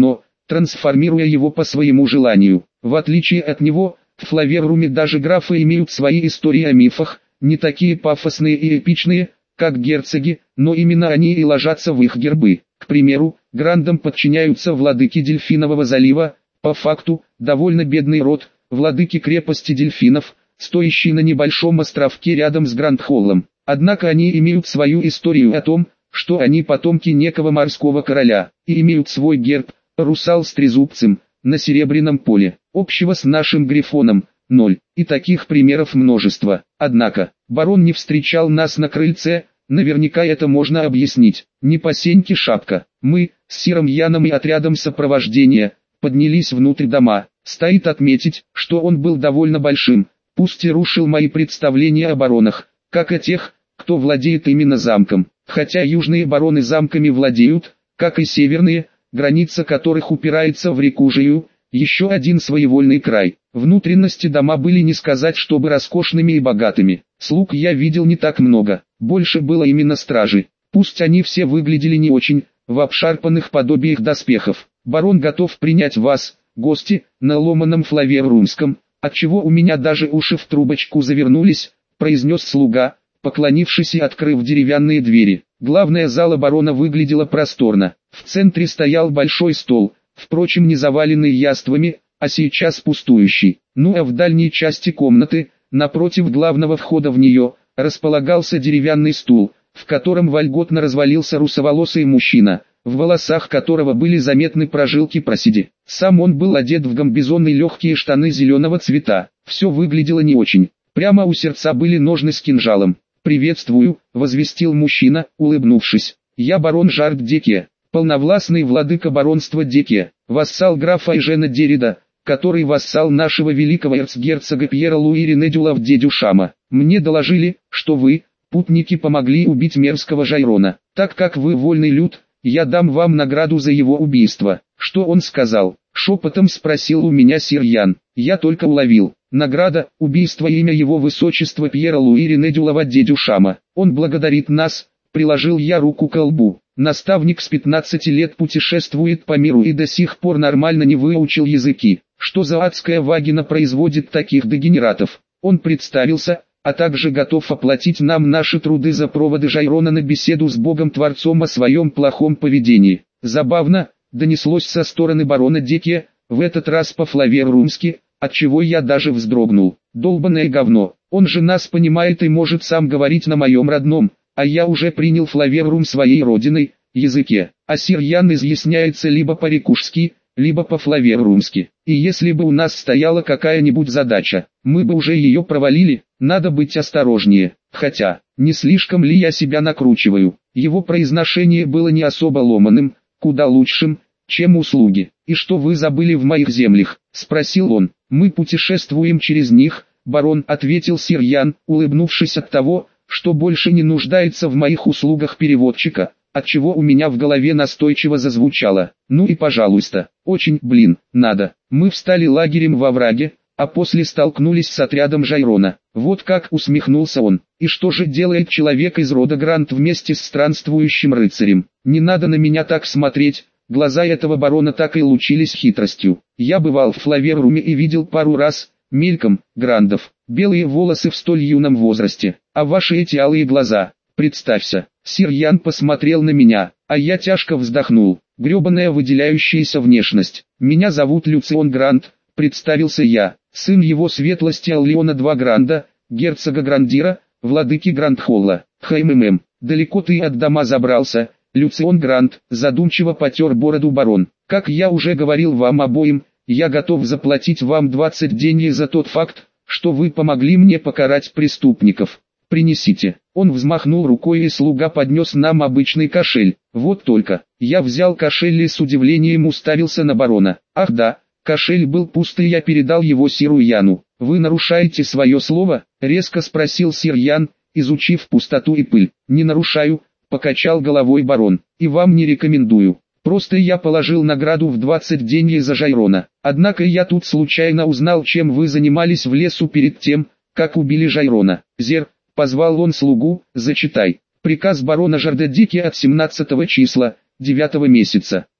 трансформируя его по своему желанию. В отличие от него, в Флаверруме даже графы имеют свои истории о мифах, не такие пафосные и эпичные, как герцоги, но именно они и ложатся в их гербы. К примеру, грандам подчиняются владыки Дельфинового залива, по факту, довольно бедный род, владыки крепости дельфинов, стоящий на небольшом островке рядом с Грандхоллом. Однако они имеют свою историю о том, что они потомки некого морского короля, и имеют свой герб, русал с трезубцем, на серебряном поле. Общего с нашим грифоном – ноль, и таких примеров множество. Однако, барон не встречал нас на крыльце, наверняка это можно объяснить. Не по сеньке шапка. Мы, с Сиром Яном и отрядом сопровождения, поднялись внутрь дома. Стоит отметить, что он был довольно большим, пусть и рушил мои представления о баронах, как о тех, кто владеет именно замком. Хотя южные бароны замками владеют, как и северные, граница которых упирается в реку Жию, еще один своевольный край. Внутренности дома были не сказать чтобы роскошными и богатыми. Слуг я видел не так много, больше было именно стражи. Пусть они все выглядели не очень, в обшарпанных подобиях доспехов. Барон готов принять вас, гости, на ломаном флаверрумском, отчего у меня даже уши в трубочку завернулись, произнес слуга, поклонившись и открыв деревянные двери. Главная зала барона выглядела просторно. В центре стоял большой стол, впрочем не заваленный яствами, а сейчас пустующий. Ну а в дальней части комнаты, напротив главного входа в нее, располагался деревянный стул, в котором вольготно развалился русоволосый мужчина, в волосах которого были заметны прожилки проседи. Сам он был одет в гамбизон и легкие штаны зеленого цвета. Все выглядело не очень. Прямо у сердца были ножны с кинжалом. «Приветствую», — возвестил мужчина, улыбнувшись. «Я барон Жард Деке, полновластный владыка баронства Деке, вассал графа Эжена Дерида, который вассал нашего великого эрцгерцога Пьера Луи Ренедюла в Дедю Шама. Мне доложили, что вы, путники, помогли убить мерзкого Жайрона. Так как вы вольный люд, я дам вам награду за его убийство». «Что он сказал?» — шепотом спросил у меня сир Ян. Я только уловил. Награда, убийство, имя его высочества Пьера Луи Ренедюла в Дедю Шама. Он благодарит нас, приложил я руку к лбу. Наставник с пятнадцати лет путешествует по миру и до сих пор нормально не выучил языки. Что за адская вагина производит таких дегенератов? Он представился, а также готов оплатить нам наши труды за проводы Жайрона на беседу с Богом-творцом о своем плохом поведении. Забавно, донеслось со стороны барона Деке, в этот раз по-флаверрумски, отчего я даже вздрогнул. Долбаное говно, он же нас понимает и может сам говорить на моем родном, а я уже принял Флаверрум своей родиной, языке. А сир Ян изъясняется либо по-рекушски, либо по-флаверрумски. И если бы у нас стояла какая-нибудь задача, мы бы уже ее провалили. Надо быть осторожнее. Хотя, не слишком ли я себя накручиваю? Его произношение было не особо ломаным, куда лучшим, чем услуги. «И что вы забыли в моих землях?» — спросил он. «Мы путешествуем через них», — барон ответил сир Ян, улыбнувшись от того, что больше не нуждается в моих услугах переводчика, отчего у меня в голове настойчиво зазвучало. «Ну и пожалуйста, очень, блин, надо». Мы встали лагерем во враге, а после столкнулись с отрядом Жайрона. Вот как, усмехнулся он. И что же делает человек из рода Грант вместе с странствующим рыцарем? Не надо на меня так смотреть. Глаза этого барона так и лучились хитростью. Я бывал в Флаверруме и видел пару раз, мельком, грандов. Белые волосы в столь юном возрасте. А ваши эти алые глаза, представься. Сир Ян посмотрел на меня, а я тяжко вздохнул. Гребаная выделяющаяся внешность. Меня зовут Люцион Грант, представился я. Сын его светлости Аллиона два Гранда, герцога Грандира, владыки Грандхолла. Хмм, далеко ты от дома забрался, Люцион Грант, задумчиво потер бороду барон. Как я уже говорил вам обоим, я готов заплатить вам двадцать денег за тот факт, что вы помогли мне покарать преступников. Принесите. Он взмахнул рукой и слуга поднес нам обычный кошель. Вот только, я взял кошель и с удивлением уставился на барона. Ах да, кошель был пуст, и я передал его сиру Яну. «Вы нарушаете свое слово?» — резко спросил сир Ян, изучив пустоту и пыль. «Не нарушаю», — покачал головой барон, — «и вам не рекомендую. Просто я положил награду в двадцать денег за Жайрона. Однако я тут случайно узнал, чем вы занимались в лесу перед тем, как убили Жайрона. Зер, позвал он слугу, зачитай. Приказ барона Жарда Деке от семнадцатого числа, девятого месяца.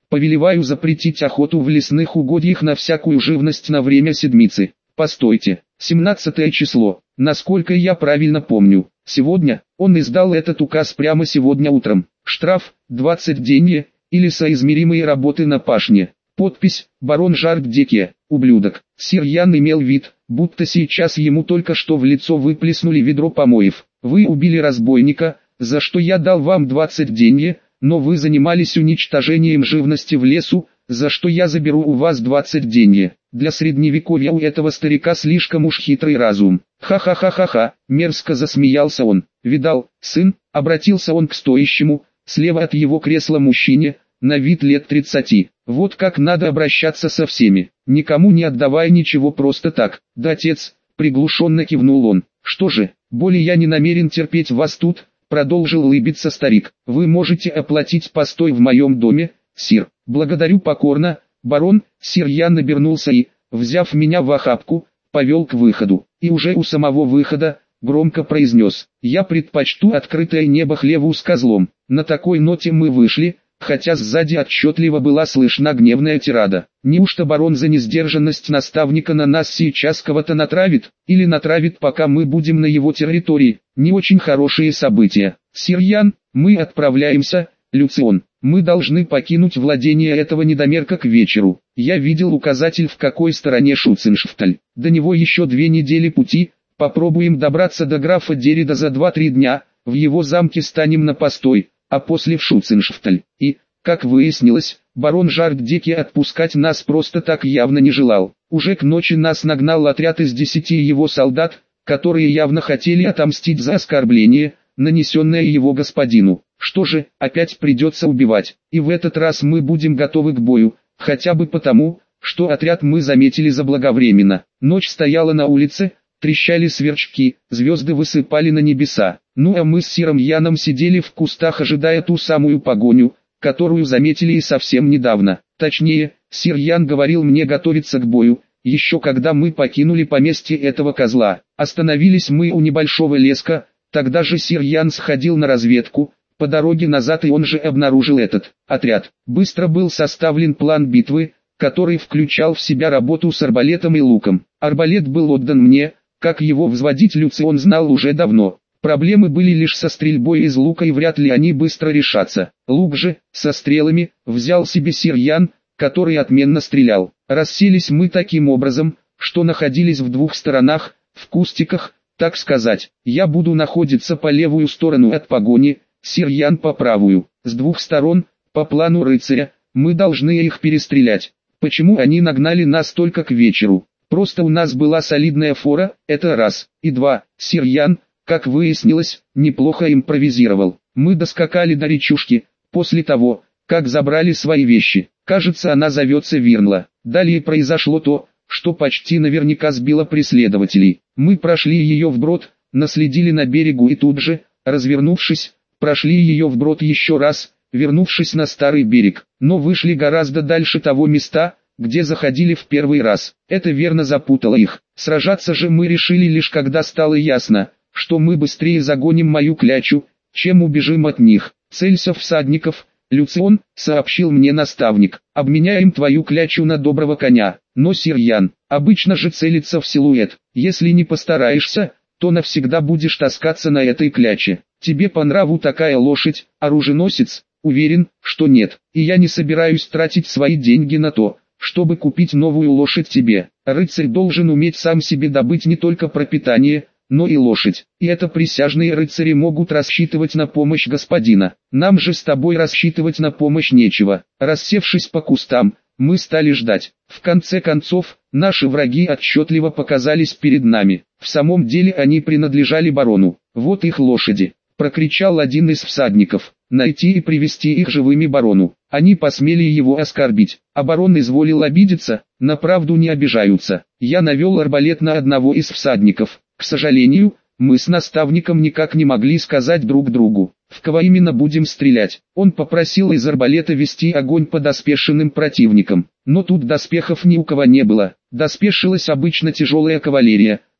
Повелеваю запретить охоту в лесных угодьях на всякую живность на время седмицы. Постойте, семнадцатое число, насколько я правильно помню, сегодня, он издал этот указ прямо сегодня утром. Штраф, двадцать денье, или соизмеримые работы на пашне. Подпись, барон Жарк-Деке, ублюдок. Сир Ян имел вид, будто сейчас ему только что в лицо выплеснули ведро помоев. Вы убили разбойника, за что я дал вам двадцать денье, но вы занимались уничтожением живности в лесу, за что я заберу у вас двадцать денье. Для средневековья у этого старика слишком уж хитрый разум. Ха-ха-ха-ха-ха, мерзко засмеялся он. Видал, сын, обратился он к стоящему, слева от его кресла мужчине, на вид лет тридцати. Вот как надо обращаться со всеми, никому не отдавая ничего просто так. Да, отец, приглушенно кивнул он. Что же, более я не намерен терпеть вас тут, продолжил улыбиться старик. Вы можете оплатить постой в моем доме, сир. Благодарю покорно, барон. Сир Ян обернулся и, взяв меня в охапку, повел к выходу. И уже у самого выхода, громко произнес: я предпочту открытое небо хлеву с козлом. На такой ноте мы вышли, хотя сзади отчетливо была слышна гневная тирада. Неужто барон за несдержанность наставника на нас сейчас кого-то натравит, или натравит, пока мы будем на его территории? Не очень хорошие события. Сир Ян, мы отправляемся, Люцион. Мы должны покинуть владение этого недомерка к вечеру. Я видел указатель, в какой стороне Шуценшфталь. До него еще две недели пути. Попробуем добраться до графа Дерида за два-три дня. В его замке станем на постой, а после в Шуценшфталь. И, как выяснилось, барон Жарк-Деке отпускать нас просто так явно не желал. Уже к ночи нас нагнал отряд из десяти его солдат, которые явно хотели отомстить за оскорбление, нанесенное его господину. Что же, опять придется убивать, и в этот раз мы будем готовы к бою, хотя бы потому, что отряд мы заметили заблаговременно. Ночь стояла на улице, трещали сверчки, звезды высыпали на небеса. Ну а мы с Сиром Яном сидели в кустах, ожидая ту самую погоню, которую заметили и совсем недавно. Точнее, Сир Ян говорил мне готовиться к бою, еще когда мы покинули поместье этого козла. Остановились мы у небольшого леска, тогда же Сир Ян сходил на разведку. По дороге назад и он же обнаружил этот отряд. Быстро был составлен план битвы, который включал в себя работу с арбалетом и луком. Арбалет был отдан мне, как его взводить Люцион знал уже давно. Проблемы были лишь со стрельбой из лука, и вряд ли они быстро решатся. Лук же, со стрелами, взял себе Сир Ян, который отменно стрелял. Расселись мы таким образом, что находились в двух сторонах, в кустиках, так сказать. Я буду находиться по левую сторону от погони, Сир Ян по правую. С двух сторон, по плану рыцаря, мы должны их перестрелять. Почему они нагнали нас только к вечеру? Просто у нас была солидная фора, это раз. И два, Сир Ян, как выяснилось, неплохо импровизировал. Мы доскакали до речушки, после того, как забрали свои вещи. Кажется, она зовется Вирнла. Далее произошло то, что почти наверняка сбило преследователей. Мы прошли ее вброд, наследили на берегу и тут же, развернувшись, прошли ее вброд еще раз, вернувшись на старый берег, но вышли гораздо дальше того места, где заходили в первый раз. Это верно запутало их. Сражаться же мы решили лишь когда стало ясно, что мы быстрее загоним мою клячу, чем убежим от них. Целься всадников, Люцион, сообщил мне наставник, обменяем твою клячу на доброго коня. Но, Сир Ян, обычно же целится в силуэт. Если не постараешься, то навсегда будешь таскаться на этой кляче. Тебе по нраву такая лошадь, оруженосец? Уверен, что нет, и я не собираюсь тратить свои деньги на то, чтобы купить новую лошадь тебе. Рыцарь должен уметь сам себе добыть не только пропитание, но и лошадь. И это присяжные рыцари могут рассчитывать на помощь господина. Нам же с тобой рассчитывать на помощь нечего. Рассевшись по кустам, мы стали ждать. В конце концов, наши враги отчетливо показались перед нами. В самом деле они принадлежали барону. Вот их лошади. Прокричал один из всадников. Найти и привести их живыми барону. Они посмели его оскорбить. А барон изволил обидеться, на правду не обижаются. Я навел арбалет на одного из всадников. К сожалению, мы с наставником никак не могли сказать друг другу, в кого именно будем стрелять. Он попросил из арбалета вести огонь по доспешенным противникам. Но тут доспехов ни у кого не было. Доспешилась обычно тяжелая кавалерия,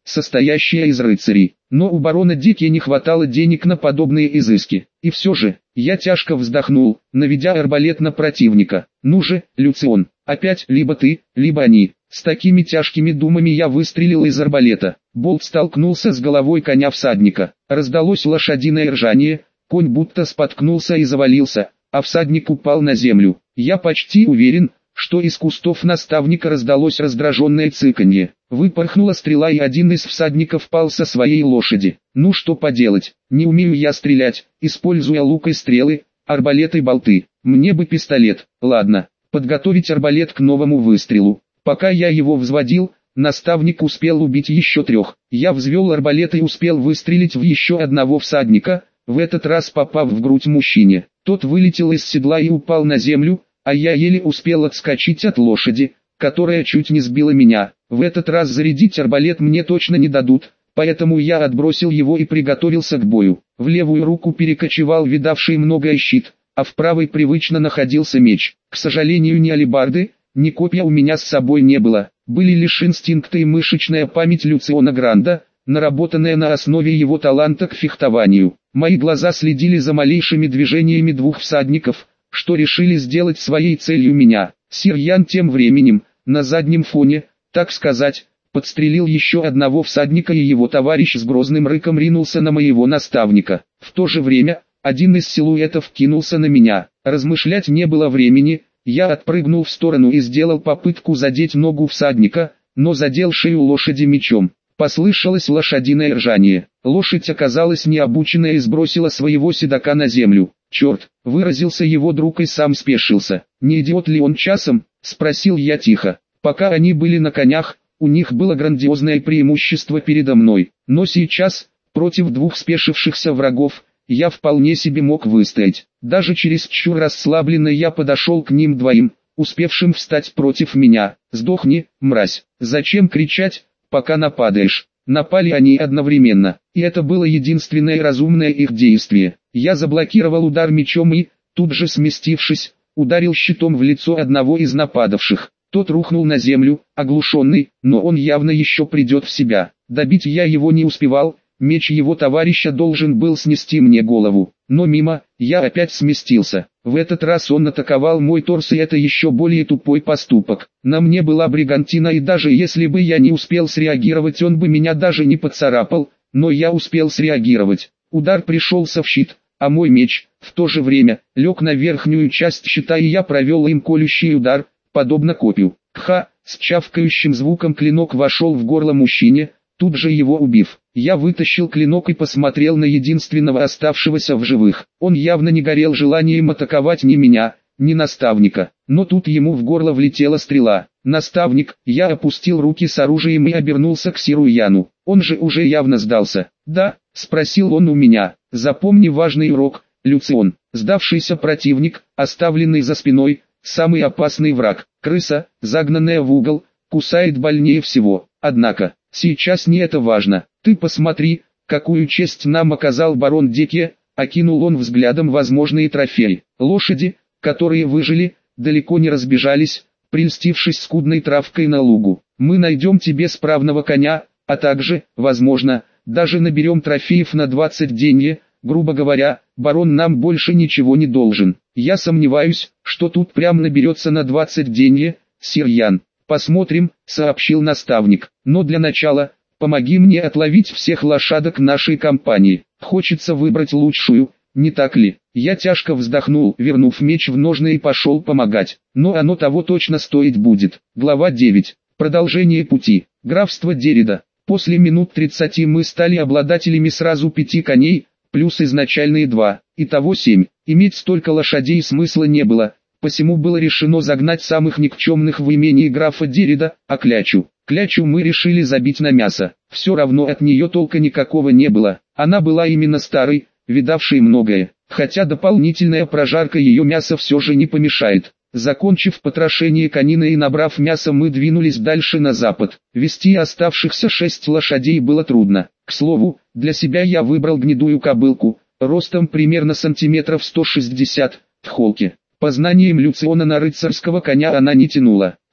состоящая из рыцарей. Но у барона Дикия не хватало денег на подобные изыски. И все же, я тяжко вздохнул, наведя арбалет на противника. Ну же, Люцион, опять либо ты, либо они. С такими тяжкими думами я выстрелил из арбалета. Болт столкнулся с головой коня всадника. Раздалось лошадиное ржание, конь будто споткнулся и завалился, а всадник упал на землю. Я почти уверен, что из кустов наставника раздалось раздраженное цыканье. Выпорхнула стрела, и один из всадников пал со своей лошади. Ну что поделать, не умею я стрелять, используя лук и стрелы, арбалет и болты. Мне бы пистолет. Ладно, подготовить арбалет к новому выстрелу. Пока я его взводил, наставник успел убить еще трех. Я взвел арбалет и успел выстрелить в еще одного всадника, в этот раз попав в грудь мужчине. Тот вылетел из седла и упал на землю, а я еле успел отскочить от лошади, которая чуть не сбила меня. В этот раз зарядить арбалет мне точно не дадут, поэтому я отбросил его и приготовился к бою. В левую руку перекочевал видавший многое щит, а в правой привычно находился меч. К сожалению, ни алебарды, ни копья у меня с собой не было, были лишь инстинкты и мышечная память Люциона Гранда, наработанная на основе его таланта к фехтованию. Мои глаза следили за малейшими движениями двух всадников, что решили сделать своей целью меня. Сир Ян тем временем, на заднем фоне, так сказать, подстрелил еще одного всадника, и его товарищ с грозным рыком ринулся на моего наставника. В то же время, один из силуэтов кинулся на меня. Размышлять не было времени. Я отпрыгнул в сторону и сделал попытку задеть ногу всадника, но задел шею лошади мечом. Послышалось лошадиное ржание. Лошадь оказалась необученная и сбросила своего седока на землю. «Черт!» — выразился его друг и сам спешился. «Не идиот ли он часом?» — спросил я тихо. Пока они были на конях, у них было грандиозное преимущество передо мной. Но сейчас, против двух спешившихся врагов, я вполне себе мог выстоять. Даже чересчур расслабленно я подошел к ним двоим, успевшим встать против меня. «Сдохни, мразь! Зачем кричать, пока нападаешь?» Напали они одновременно, и это было единственное разумное их действие. Я заблокировал удар мечом и, тут же сместившись, ударил щитом в лицо одного из нападавших. Тот рухнул на землю, оглушенный, но он явно еще придет в себя. Добить я его не успевал. Меч его товарища должен был снести мне голову, но мимо, я опять сместился. В этот раз он атаковал мой торс, и это еще более тупой поступок. На мне была бригантина, и даже если бы я не успел среагировать, он бы меня даже не поцарапал, но я успел среагировать. Удар пришелся в щит, а мой меч, в то же время, лег на верхнюю часть щита, и я провел им колющий удар, подобно копью. Кха, с чавкающим звуком клинок вошел в горло мужчине, тут же его убив. Я вытащил клинок и посмотрел на единственного оставшегося в живых. Он явно не горел желанием атаковать ни меня, ни наставника. Но тут ему в горло влетела стрела. «Наставник!» Я опустил руки с оружием и обернулся к Сиру Яну. Он же уже явно сдался. «Да?» — спросил он у меня. «Запомни важный урок, Люцион. Сдавшийся противник, оставленный за спиной, самый опасный враг. Крыса, загнанная в угол, кусает больнее всего. Однако, сейчас не это важно. Ты посмотри, какую честь нам оказал барон Дикия», — окинул он взглядом возможные трофеи. Лошади, которые выжили, далеко не разбежались, прельстившись скудной травкой на лугу. «Мы найдем тебе справного коня, а также, возможно, даже наберем трофеев на двадцать денье. Грубо говоря, барон нам больше ничего не должен. Я сомневаюсь, что тут прям наберется на двадцать денье, сир Ян. Посмотрим», — сообщил наставник. «Но для начала, помоги мне отловить всех лошадок нашей компании. Хочется выбрать лучшую, не так ли?» Я тяжко вздохнул, вернув меч в ножны, и пошел помогать. Но оно того точно стоить будет. Глава девять. Продолжение пути. Графство Дерида. После минут тридцати мы стали обладателями сразу пяти коней, плюс изначальные два. Итого семь. Иметь столько лошадей смысла не было. Посему было решено загнать самых никчемных в имении графа Дерида, а клячу. Клячу мы решили забить на мясо. Все равно от нее толка никакого не было. Она была именно старой, видавшей многое. Хотя дополнительная прожарка ее мяса все же не помешает. Закончив потрошение конины и набрав мясо, мы двинулись дальше на запад. Вести оставшихся шесть лошадей было трудно. К слову, для себя я выбрал гнедую кобылку, ростом примерно сантиметров сто шестьдесят, в холке. По знаниям Люциона на рыцарского коня она не тянула.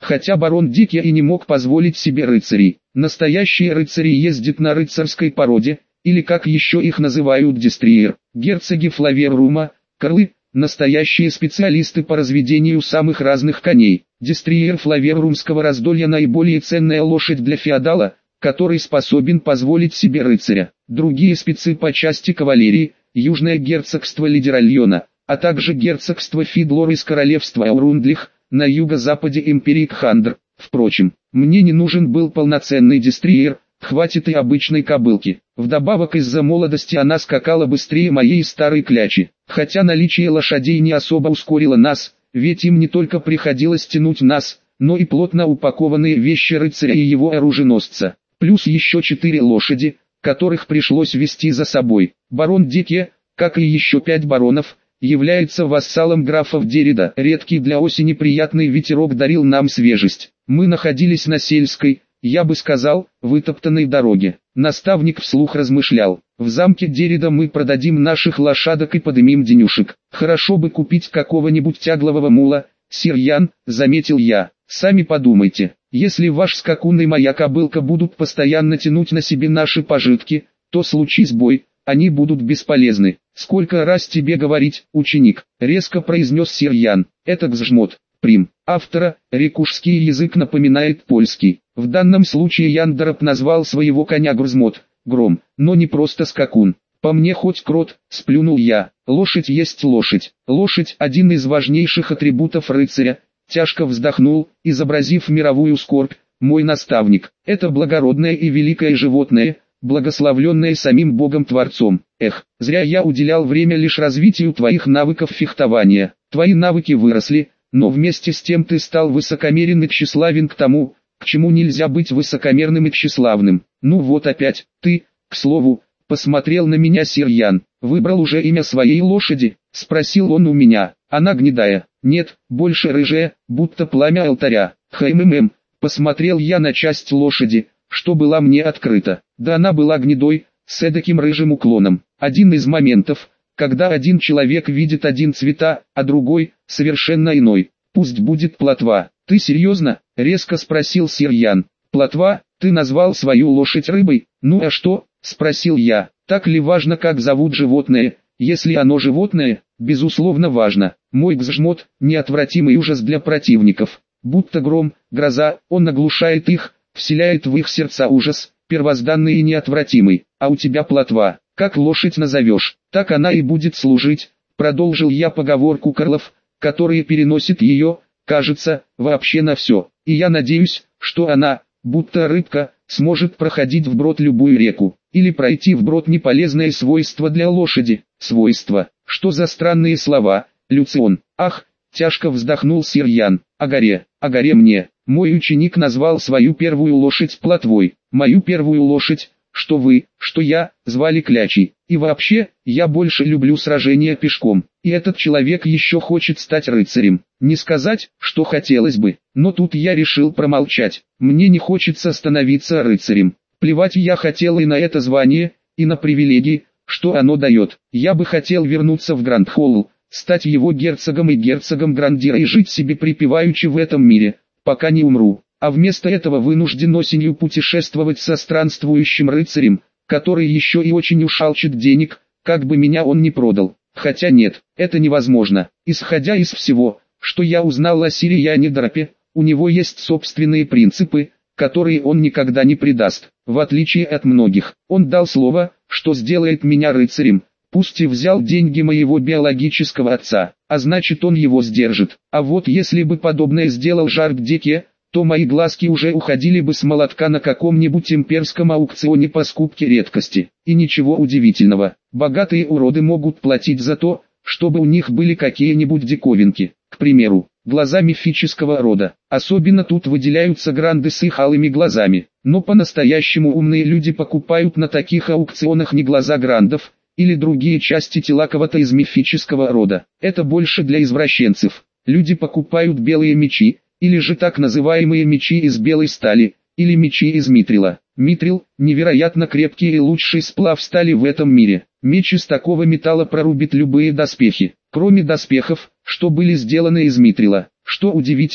хотя барон Дикий и не мог позволить себе рыцарей. Настоящие рыцари ездят на рыцарской породе, или как еще их называют дистриер, герцоги Флаверрума, корлы, настоящие специалисты по разведению самых разных коней. Дистриер Флаверрумского раздолья наиболее ценная лошадь для феодала, который способен позволить себе рыцаря. Другие спецы по части кавалерии, Южное герцогство Лидеральона, а также герцогство Фидлор из королевства Аурундлих, на юго-западе империи Кхандр. Впрочем, мне не нужен был полноценный дистриер, хватит и обычной кобылки. Вдобавок из-за молодости она скакала быстрее моей старой клячи. Хотя наличие лошадей не особо ускорило нас, ведь им не только приходилось тянуть нас, но и плотно упакованные вещи рыцаря и его оруженосца. Плюс еще четыре лошади, которых пришлось вести за собой. Барон Дикий, как и еще пять баронов, является вассалом графов Дерида. Редкий для осени приятный ветерок дарил нам свежесть. Мы находились на сельской, я бы сказал, вытоптанной дороге. Наставник вслух размышлял. В замке Дерида мы продадим наших лошадок и подымим денюшек. Хорошо бы купить какого-нибудь тяглового мула, сир Ян, заметил я. Сами подумайте, если ваш скакун и моя кобылка будут постоянно тянуть на себе наши пожитки, то случись бой, они будут бесполезны. Сколько раз тебе говорить, ученик, резко произнес сир Ян. Это гзжмот, прим. Автора, рекушский язык напоминает польский. В данном случае Яндороп назвал своего коня Грзмот, гром, но не просто скакун. По мне хоть крот, сплюнул я. Лошадь есть лошадь. Лошадь – один из важнейших атрибутов рыцаря. Тяжко вздохнул, изобразив мировую скорбь, мой наставник. Это благородное и великое животное, благословленное самим Богом-творцом. Эх, зря я уделял время лишь развитию твоих навыков фехтования. Твои навыки выросли, но вместе с тем ты стал высокомерен и тщеславен к тому, к чему нельзя быть высокомерным и тщеславным. Ну вот опять, ты, к слову, посмотрел на меня сир Ян. Выбрал уже имя своей лошади, спросил он у меня. Она гнедая. Нет, больше рыжая, будто пламя алтаря. Хммм, посмотрел я на часть лошади, что была мне открыта. Да она была гнедой, с эдаким рыжим уклоном. Один из моментов, когда один человек видит один цвета, а другой, совершенно иной. Пусть будет плотва. Ты серьезно? Резко спросил сир Ян. Плотва, ты назвал свою лошадь рыбой? Ну а что? Спросил я. Так ли важно, как зовут животное? Если оно животное, безусловно важно. Мой гзжмот – неотвратимый ужас для противников. Будто гром, гроза, он оглушает их, вселяет в их сердца ужас, первозданный и неотвратимый. А у тебя плотва, как лошадь назовешь, так она и будет служить. Продолжил я поговорку Карлов, которые переносят ее, кажется, вообще на все. И я надеюсь, что она, будто рыбка, сможет проходить вброд любую реку. Или пройти вброд неполезное свойство для лошади. Свойство. Что за странные слова, Люцион? Ах, тяжко вздохнул сир Ян. О горе, о горе мне. Мой ученик назвал свою первую лошадь плотвой. Мою первую лошадь, что вы, что я, звали клячей. И вообще, я больше люблю сражения пешком. И этот человек еще хочет стать рыцарем. Не сказать, что хотелось бы, но тут я решил промолчать. Мне не хочется становиться рыцарем. Плевать я хотел и на это звание, и на привилегии, что оно дает. Я бы хотел вернуться в Грандхолл, стать его герцогом и герцогом Грандира и жить себе припеваючи в этом мире, пока не умру. А вместо этого вынужден осенью путешествовать со странствующим рыцарем, который еще и очень уж алчит денег, как бы меня он ни продал. Хотя нет, это невозможно. Исходя из всего, что я узнал о сире Яне Доропе, у него есть собственные принципы, которые он никогда не предаст. В отличие от многих, он дал слово, что сделает меня рыцарем, пусть и взял деньги моего биологического отца, а значит он его сдержит. А вот если бы подобное сделал Жарк Дикий, то мои глазки уже уходили бы с молотка на каком-нибудь имперском аукционе по скупке редкости. И ничего удивительного, богатые уроды могут платить за то, чтобы у них были какие-нибудь диковинки. К примеру, глаза мифического рода. Особенно тут выделяются гранды с их алыми глазами. Но по-настоящему умные люди покупают на таких аукционах не глаза грандов, или другие части тела кого-то из мифического рода. Это больше для извращенцев. Люди покупают белые мечи, или же так называемые мечи из белой стали, или мечи из митрила. Митрил – невероятно крепкий и лучший сплав стали в этом мире. Меч из такого металла прорубит любые доспехи, кроме доспехов, что были сделаны из митрила. Что удивительно,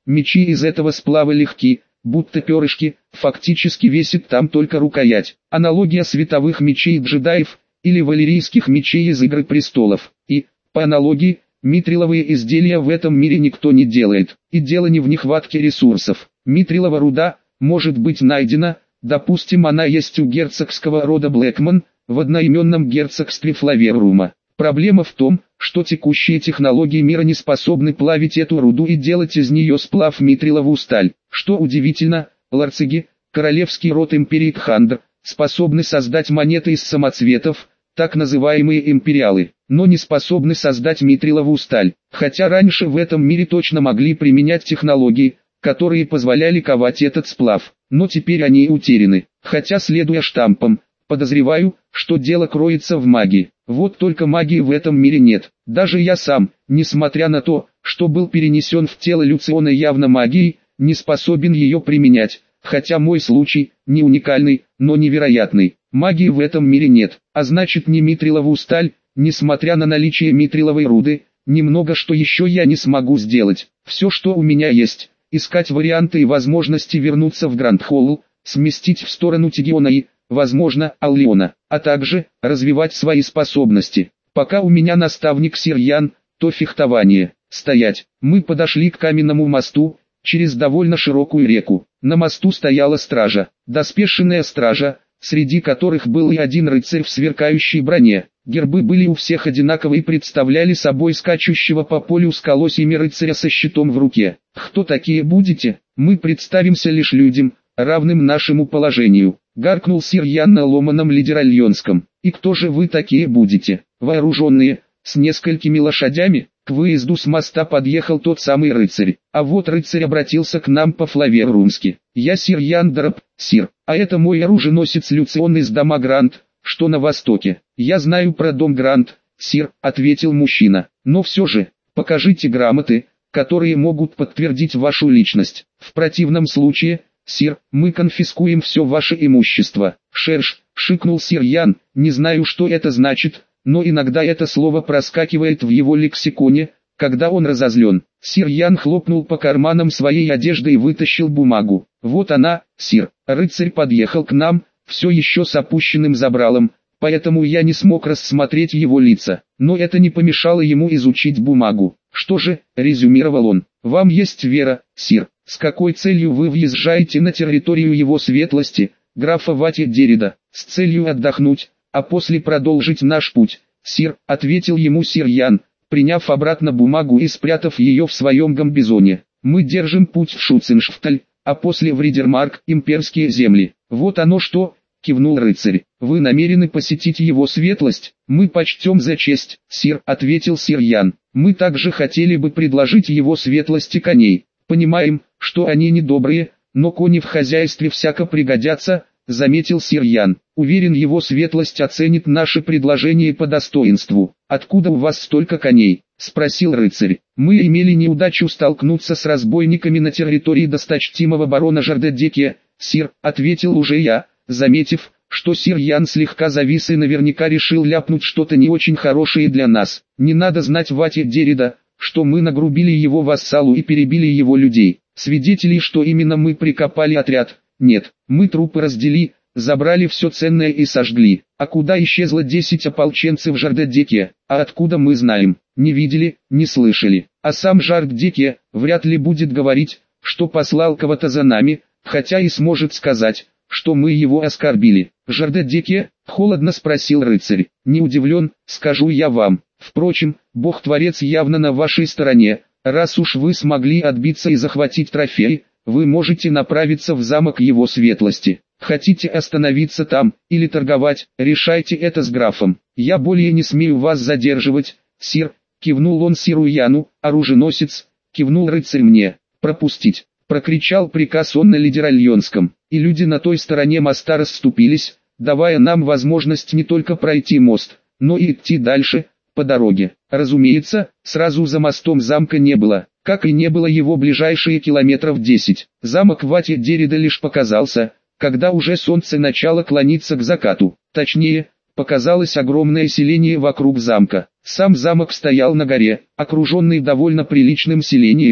Мечи из этого сплава легки, будто перышки, фактически весит там только рукоять. Аналогия световых мечей джедаев, или валерийских мечей из Игры Престолов. И, по аналогии, митриловые изделия в этом мире никто не делает. И дело не в нехватке ресурсов. Митрилова руда, может быть найдена, допустим она есть у герцогского рода Блэкман, в одноименном герцогстве Флаверрума. Проблема в том, что текущие технологии мира не способны плавить эту руду и делать из нее сплав митриловую сталь. Что удивительно, ларциги, королевский род империи Кхандр, способны создать монеты из самоцветов, так называемые империалы, но не способны создать митриловую сталь, хотя раньше в этом мире точно могли применять технологии, которые позволяли ковать этот сплав, но теперь они утеряны, хотя следуя штампам, подозреваю, что дело кроется в магии. Вот только магии в этом мире нет. Даже я сам, несмотря на то, что был перенесен в тело Люциона явно магией, не способен ее применять, хотя мой случай, не уникальный, но невероятный. Магии в этом мире нет, а значит ни митриловую сталь, несмотря на наличие митриловой руды, немного что еще я не смогу сделать. Все что у меня есть, искать варианты и возможности вернуться в Гранд-Холл, сместить в сторону Тигиона и, возможно, Аллиона, а также развивать свои способности. Пока у меня наставник Сир Ян, то фехтование. Стоять. Мы подошли к каменному мосту, через довольно широкую реку. На мосту стояла стража, доспешенная стража, среди которых был и один рыцарь в сверкающей броне. Гербы были у всех одинаковые и представляли собой скачущего по полю с колосьями рыцаря со щитом в руке. Кто такие будете? Мы представимся лишь людям, равным нашему положению. Гаркнул Сир Ян на ломаном лидеральонском. И кто же вы такие будете? Вооруженные, с несколькими лошадями? К выезду с моста подъехал тот самый рыцарь. А вот рыцарь обратился к нам по-флаверрумски. Я Сир Ян Дараб, сир, а это мой оруженосец Люцион из дома Грант, что на востоке. Я знаю про дом Грант, сир, ответил мужчина. Но все же, покажите грамоты, которые могут подтвердить вашу личность. В противном случае, сир, мы конфискуем все ваше имущество. Шерш, шикнул Сир Ян, не знаю что это значит, но иногда это слово проскакивает в его лексиконе, когда он разозлен. Сир Ян хлопнул по карманам своей одежды и вытащил бумагу. Вот она, сир. Рыцарь подъехал к нам, все еще с опущенным забралом, поэтому я не смог рассмотреть его лица. Но это не помешало ему изучить бумагу. Что же, резюмировал он, вам есть вера, сир. С какой целью вы въезжаете на территорию его светлости, графа Вати Дерида? С целью отдохнуть, а после продолжить наш путь, сир, ответил ему Сир Ян, приняв обратно бумагу и спрятав ее в своем гамбизоне. Мы держим путь в Шуценшфталь, а после в Ридермарк, имперские земли. Вот оно что, кивнул рыцарь. Вы намерены посетить его светлость? Мы почтем за честь, сир, ответил Сир Ян. Мы также хотели бы предложить его светлости коней. Понимаем, что они недобрые, но кони в хозяйстве всяко пригодятся, заметил Сир Ян. Уверен, его светлость оценит наше предложение по достоинству. Откуда у вас столько коней? Спросил рыцарь. Мы имели неудачу столкнуться с разбойниками на территории досточтимого барона Жардедеке, сир, ответил уже я, заметив, что Сир Ян слегка завис и наверняка решил ляпнуть что-то не очень хорошее для нас. Не надо знать Вати Дерида, что мы нагрубили его вассалу и перебили его людей. Свидетелей, что именно мы прикопали отряд, нет. Мы трупы раздели, забрали все ценное и сожгли. А куда исчезло десять ополченцев Жардедеке? А откуда мы знаем? Не видели, не слышали. А сам Жардедеке вряд ли будет говорить, что послал кого-то за нами, хотя и сможет сказать, что мы его оскорбили. Жардедеке? Холодно спросил рыцарь. Не удивлен, скажу я вам. Впрочем, Бог-творец явно на вашей стороне. Раз уж вы смогли отбиться и захватить трофей, вы можете направиться в замок его светлости. Хотите остановиться там, или торговать, решайте это с графом. Я более не смею вас задерживать, сир, кивнул он Сиру Яну, оруженосец, кивнул рыцарь мне, пропустить. Прокричал приказ он на лидеральонском, и люди на той стороне моста расступились, давая нам возможность не только пройти мост, но и идти дальше, по дороге. Разумеется, сразу за мостом замка не было, как и не было его ближайшие километров десять. Замок Вати Дерида лишь показался, когда уже солнце начало клониться к закату. Точнее, показалось огромное селение вокруг замка. Сам замок стоял на горе, окруженный довольно приличным селением,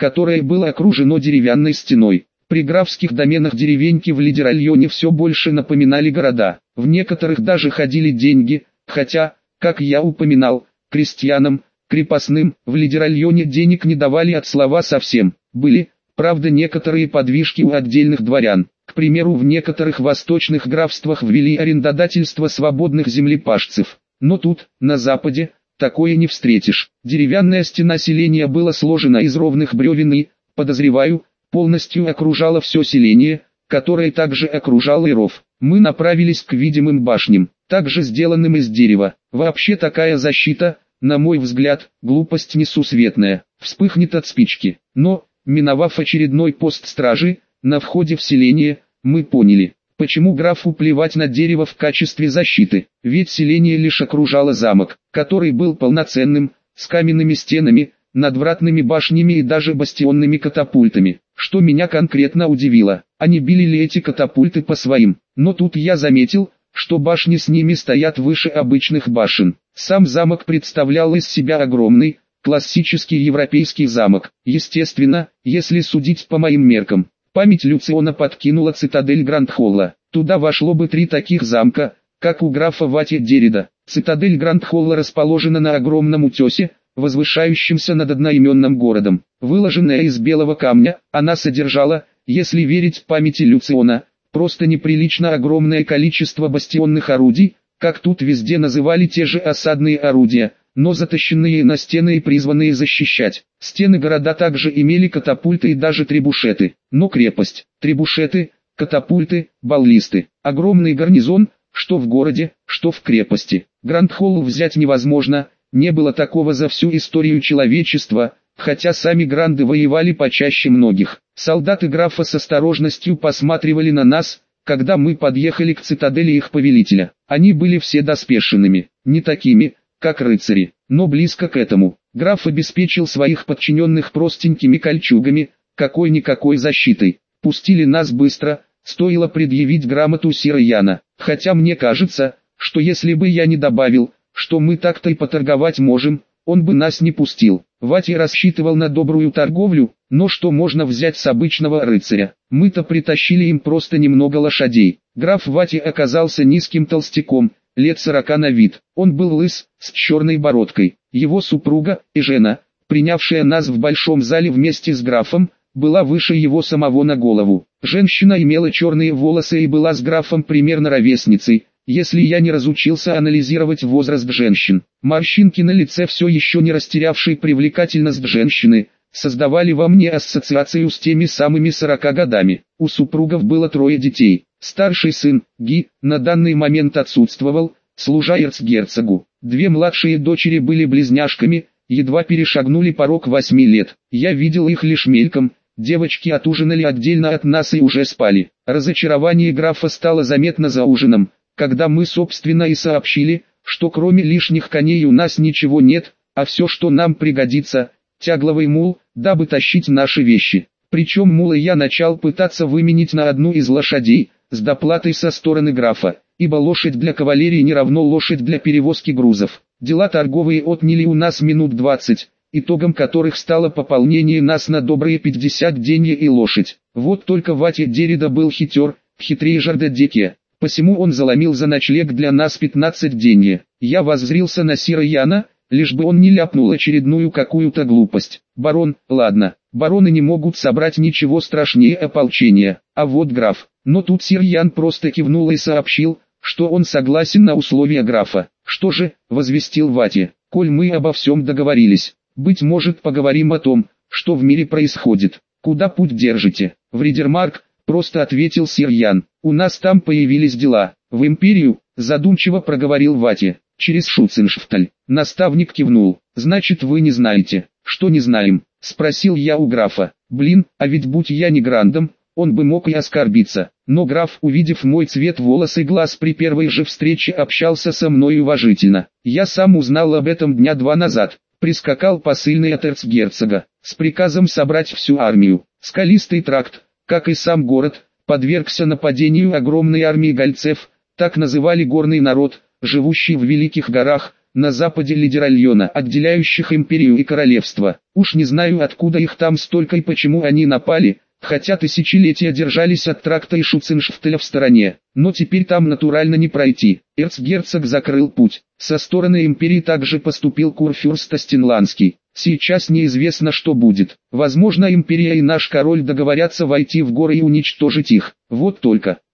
которое было окружено деревянной стеной. При графских доменах деревеньки в лидеральоне все больше напоминали города. В некоторых даже ходили деньги, хотя, как я упоминал, крестьянам, крепостным, в лидеральоне денег не давали от слова совсем. Были, правда, некоторые подвижки у отдельных дворян. К примеру, в некоторых восточных графствах ввели арендодательство свободных землепашцев. Но тут, на западе, такое не встретишь. Деревянная стена селения была сложена из ровных бревен и, подозреваю, полностью окружала все селение, которое также окружало и ров. Мы направились к видимым башням, также сделанным из дерева. Вообще такая защита, на мой взгляд, глупость несусветная. Вспыхнет от спички. Но, миновав очередной пост стражи, на входе в селение, мы поняли, почему графу плевать на дерево в качестве защиты. Ведь селение лишь окружало замок, который был полноценным, с каменными стенами, надвратными башнями и даже бастионными катапультами. Что меня конкретно удивило, а не били ли эти катапульты по своим? Но тут я заметил, что башни с ними стоят выше обычных башен. Сам замок представлял из себя огромный, классический европейский замок. Естественно, если судить по моим меркам, память Люциона подкинула цитадель Гранд-Холла. Туда вошло бы три таких замка, как у графа Вати-Дерида. Цитадель Гранд-Холла расположена на огромном утесе, возвышающимся над одноименным городом. Выложенная из белого камня, она содержала, если верить памяти Люциона, просто неприлично огромное количество бастионных орудий, как тут везде называли те же осадные орудия, но затащенные на стены и призванные защищать. Стены города также имели катапульты и даже требушеты. Но крепость, требушеты, катапульты, баллисты. Огромный гарнизон, что в городе, что в крепости. Гранд-Холл взять невозможно, не было такого за всю историю человечества, хотя сами гранды воевали почаще многих. Солдаты графа с осторожностью посматривали на нас, когда мы подъехали к цитадели их повелителя. Они были все доспешенными, не такими, как рыцари, но близко к этому. Граф обеспечил своих подчиненных простенькими кольчугами, какой-никакой защитой. Пустили нас быстро, стоило предъявить грамоту сира Яна. Хотя мне кажется, что если бы я не добавил, что мы так-то и поторговать можем, он бы нас не пустил. Вати рассчитывал на добрую торговлю, но что можно взять с обычного рыцаря? Мы-то притащили им просто немного лошадей. Граф Вати оказался низким толстяком, лет сорока на вид. Он был лыс, с черной бородкой. Его супруга, Эжена, принявшая нас в большом зале вместе с графом, была выше его самого на голову. Женщина имела черные волосы и была с графом примерно ровесницей, если я не разучился анализировать возраст женщин. Морщинки на лице, все еще не растерявшие привлекательность женщины, создавали во мне ассоциацию с теми самыми сорока годами. У супругов было трое детей. Старший сын, Ги, на данный момент отсутствовал, служа эрцгерцогу. Две младшие дочери были близняшками, едва перешагнули порог восьми лет. Я видел их лишь мельком, девочки отужинали отдельно от нас и уже спали. Разочарование графа стало заметно за ужином, когда мы собственно и сообщили, что кроме лишних коней у нас ничего нет, а все, что нам пригодится, тягловый мул, дабы тащить наши вещи. Причем мула я начал пытаться выменить на одну из лошадей, с доплатой со стороны графа, ибо лошадь для кавалерии не равно лошадь для перевозки грузов. Дела торговые отняли у нас минут двадцать, итогом которых стало пополнение нас на добрые пятьдесят деньги и лошадь. Вот только Вати-Дерида был хитер, хитрее Жардедеке. Посему он заломил за ночлег для нас пятнадцать деньги. Я воззрился на сира Яна, лишь бы он не ляпнул очередную какую-то глупость. Барон, ладно, бароны не могут собрать ничего страшнее ополчения, а вот граф. Но тут сир Ян просто кивнул и сообщил, что он согласен на условия графа. Что же, возвестил Вати, коль мы обо всем договорились, быть может поговорим о том, что в мире происходит. Куда путь держите? В Ридермарк, просто ответил сир Ян. У нас там появились дела. В империю, задумчиво проговорил Вати. Через Шуценшфталь. Наставник кивнул. Значит, вы не знаете. Что не знаем? Спросил я у графа. Блин, а ведь будь я не грандом, он бы мог и оскорбиться. Но граф, увидев мой цвет волос и глаз при первой же встрече, общался со мной уважительно. Я сам узнал об этом дня два назад. Прискакал посыльный от эрцгерцога с приказом собрать всю армию. Скалистый тракт, как и сам город, подвергся нападению огромной армии гальцев, так называли горный народ, живущий в великих горах, на западе лидеральона, отделяющих империю и королевство. Уж не знаю, откуда их там столько и почему они напали, хотя тысячелетия держались от тракта и Шуценшфтеля в стороне, но теперь там натурально не пройти. Эрцгерцог закрыл путь. Со стороны империи также поступил курфюрст Астинландский. Сейчас неизвестно, что будет. Возможно, империя и наш король договорятся войти в горы и уничтожить их. Вот только.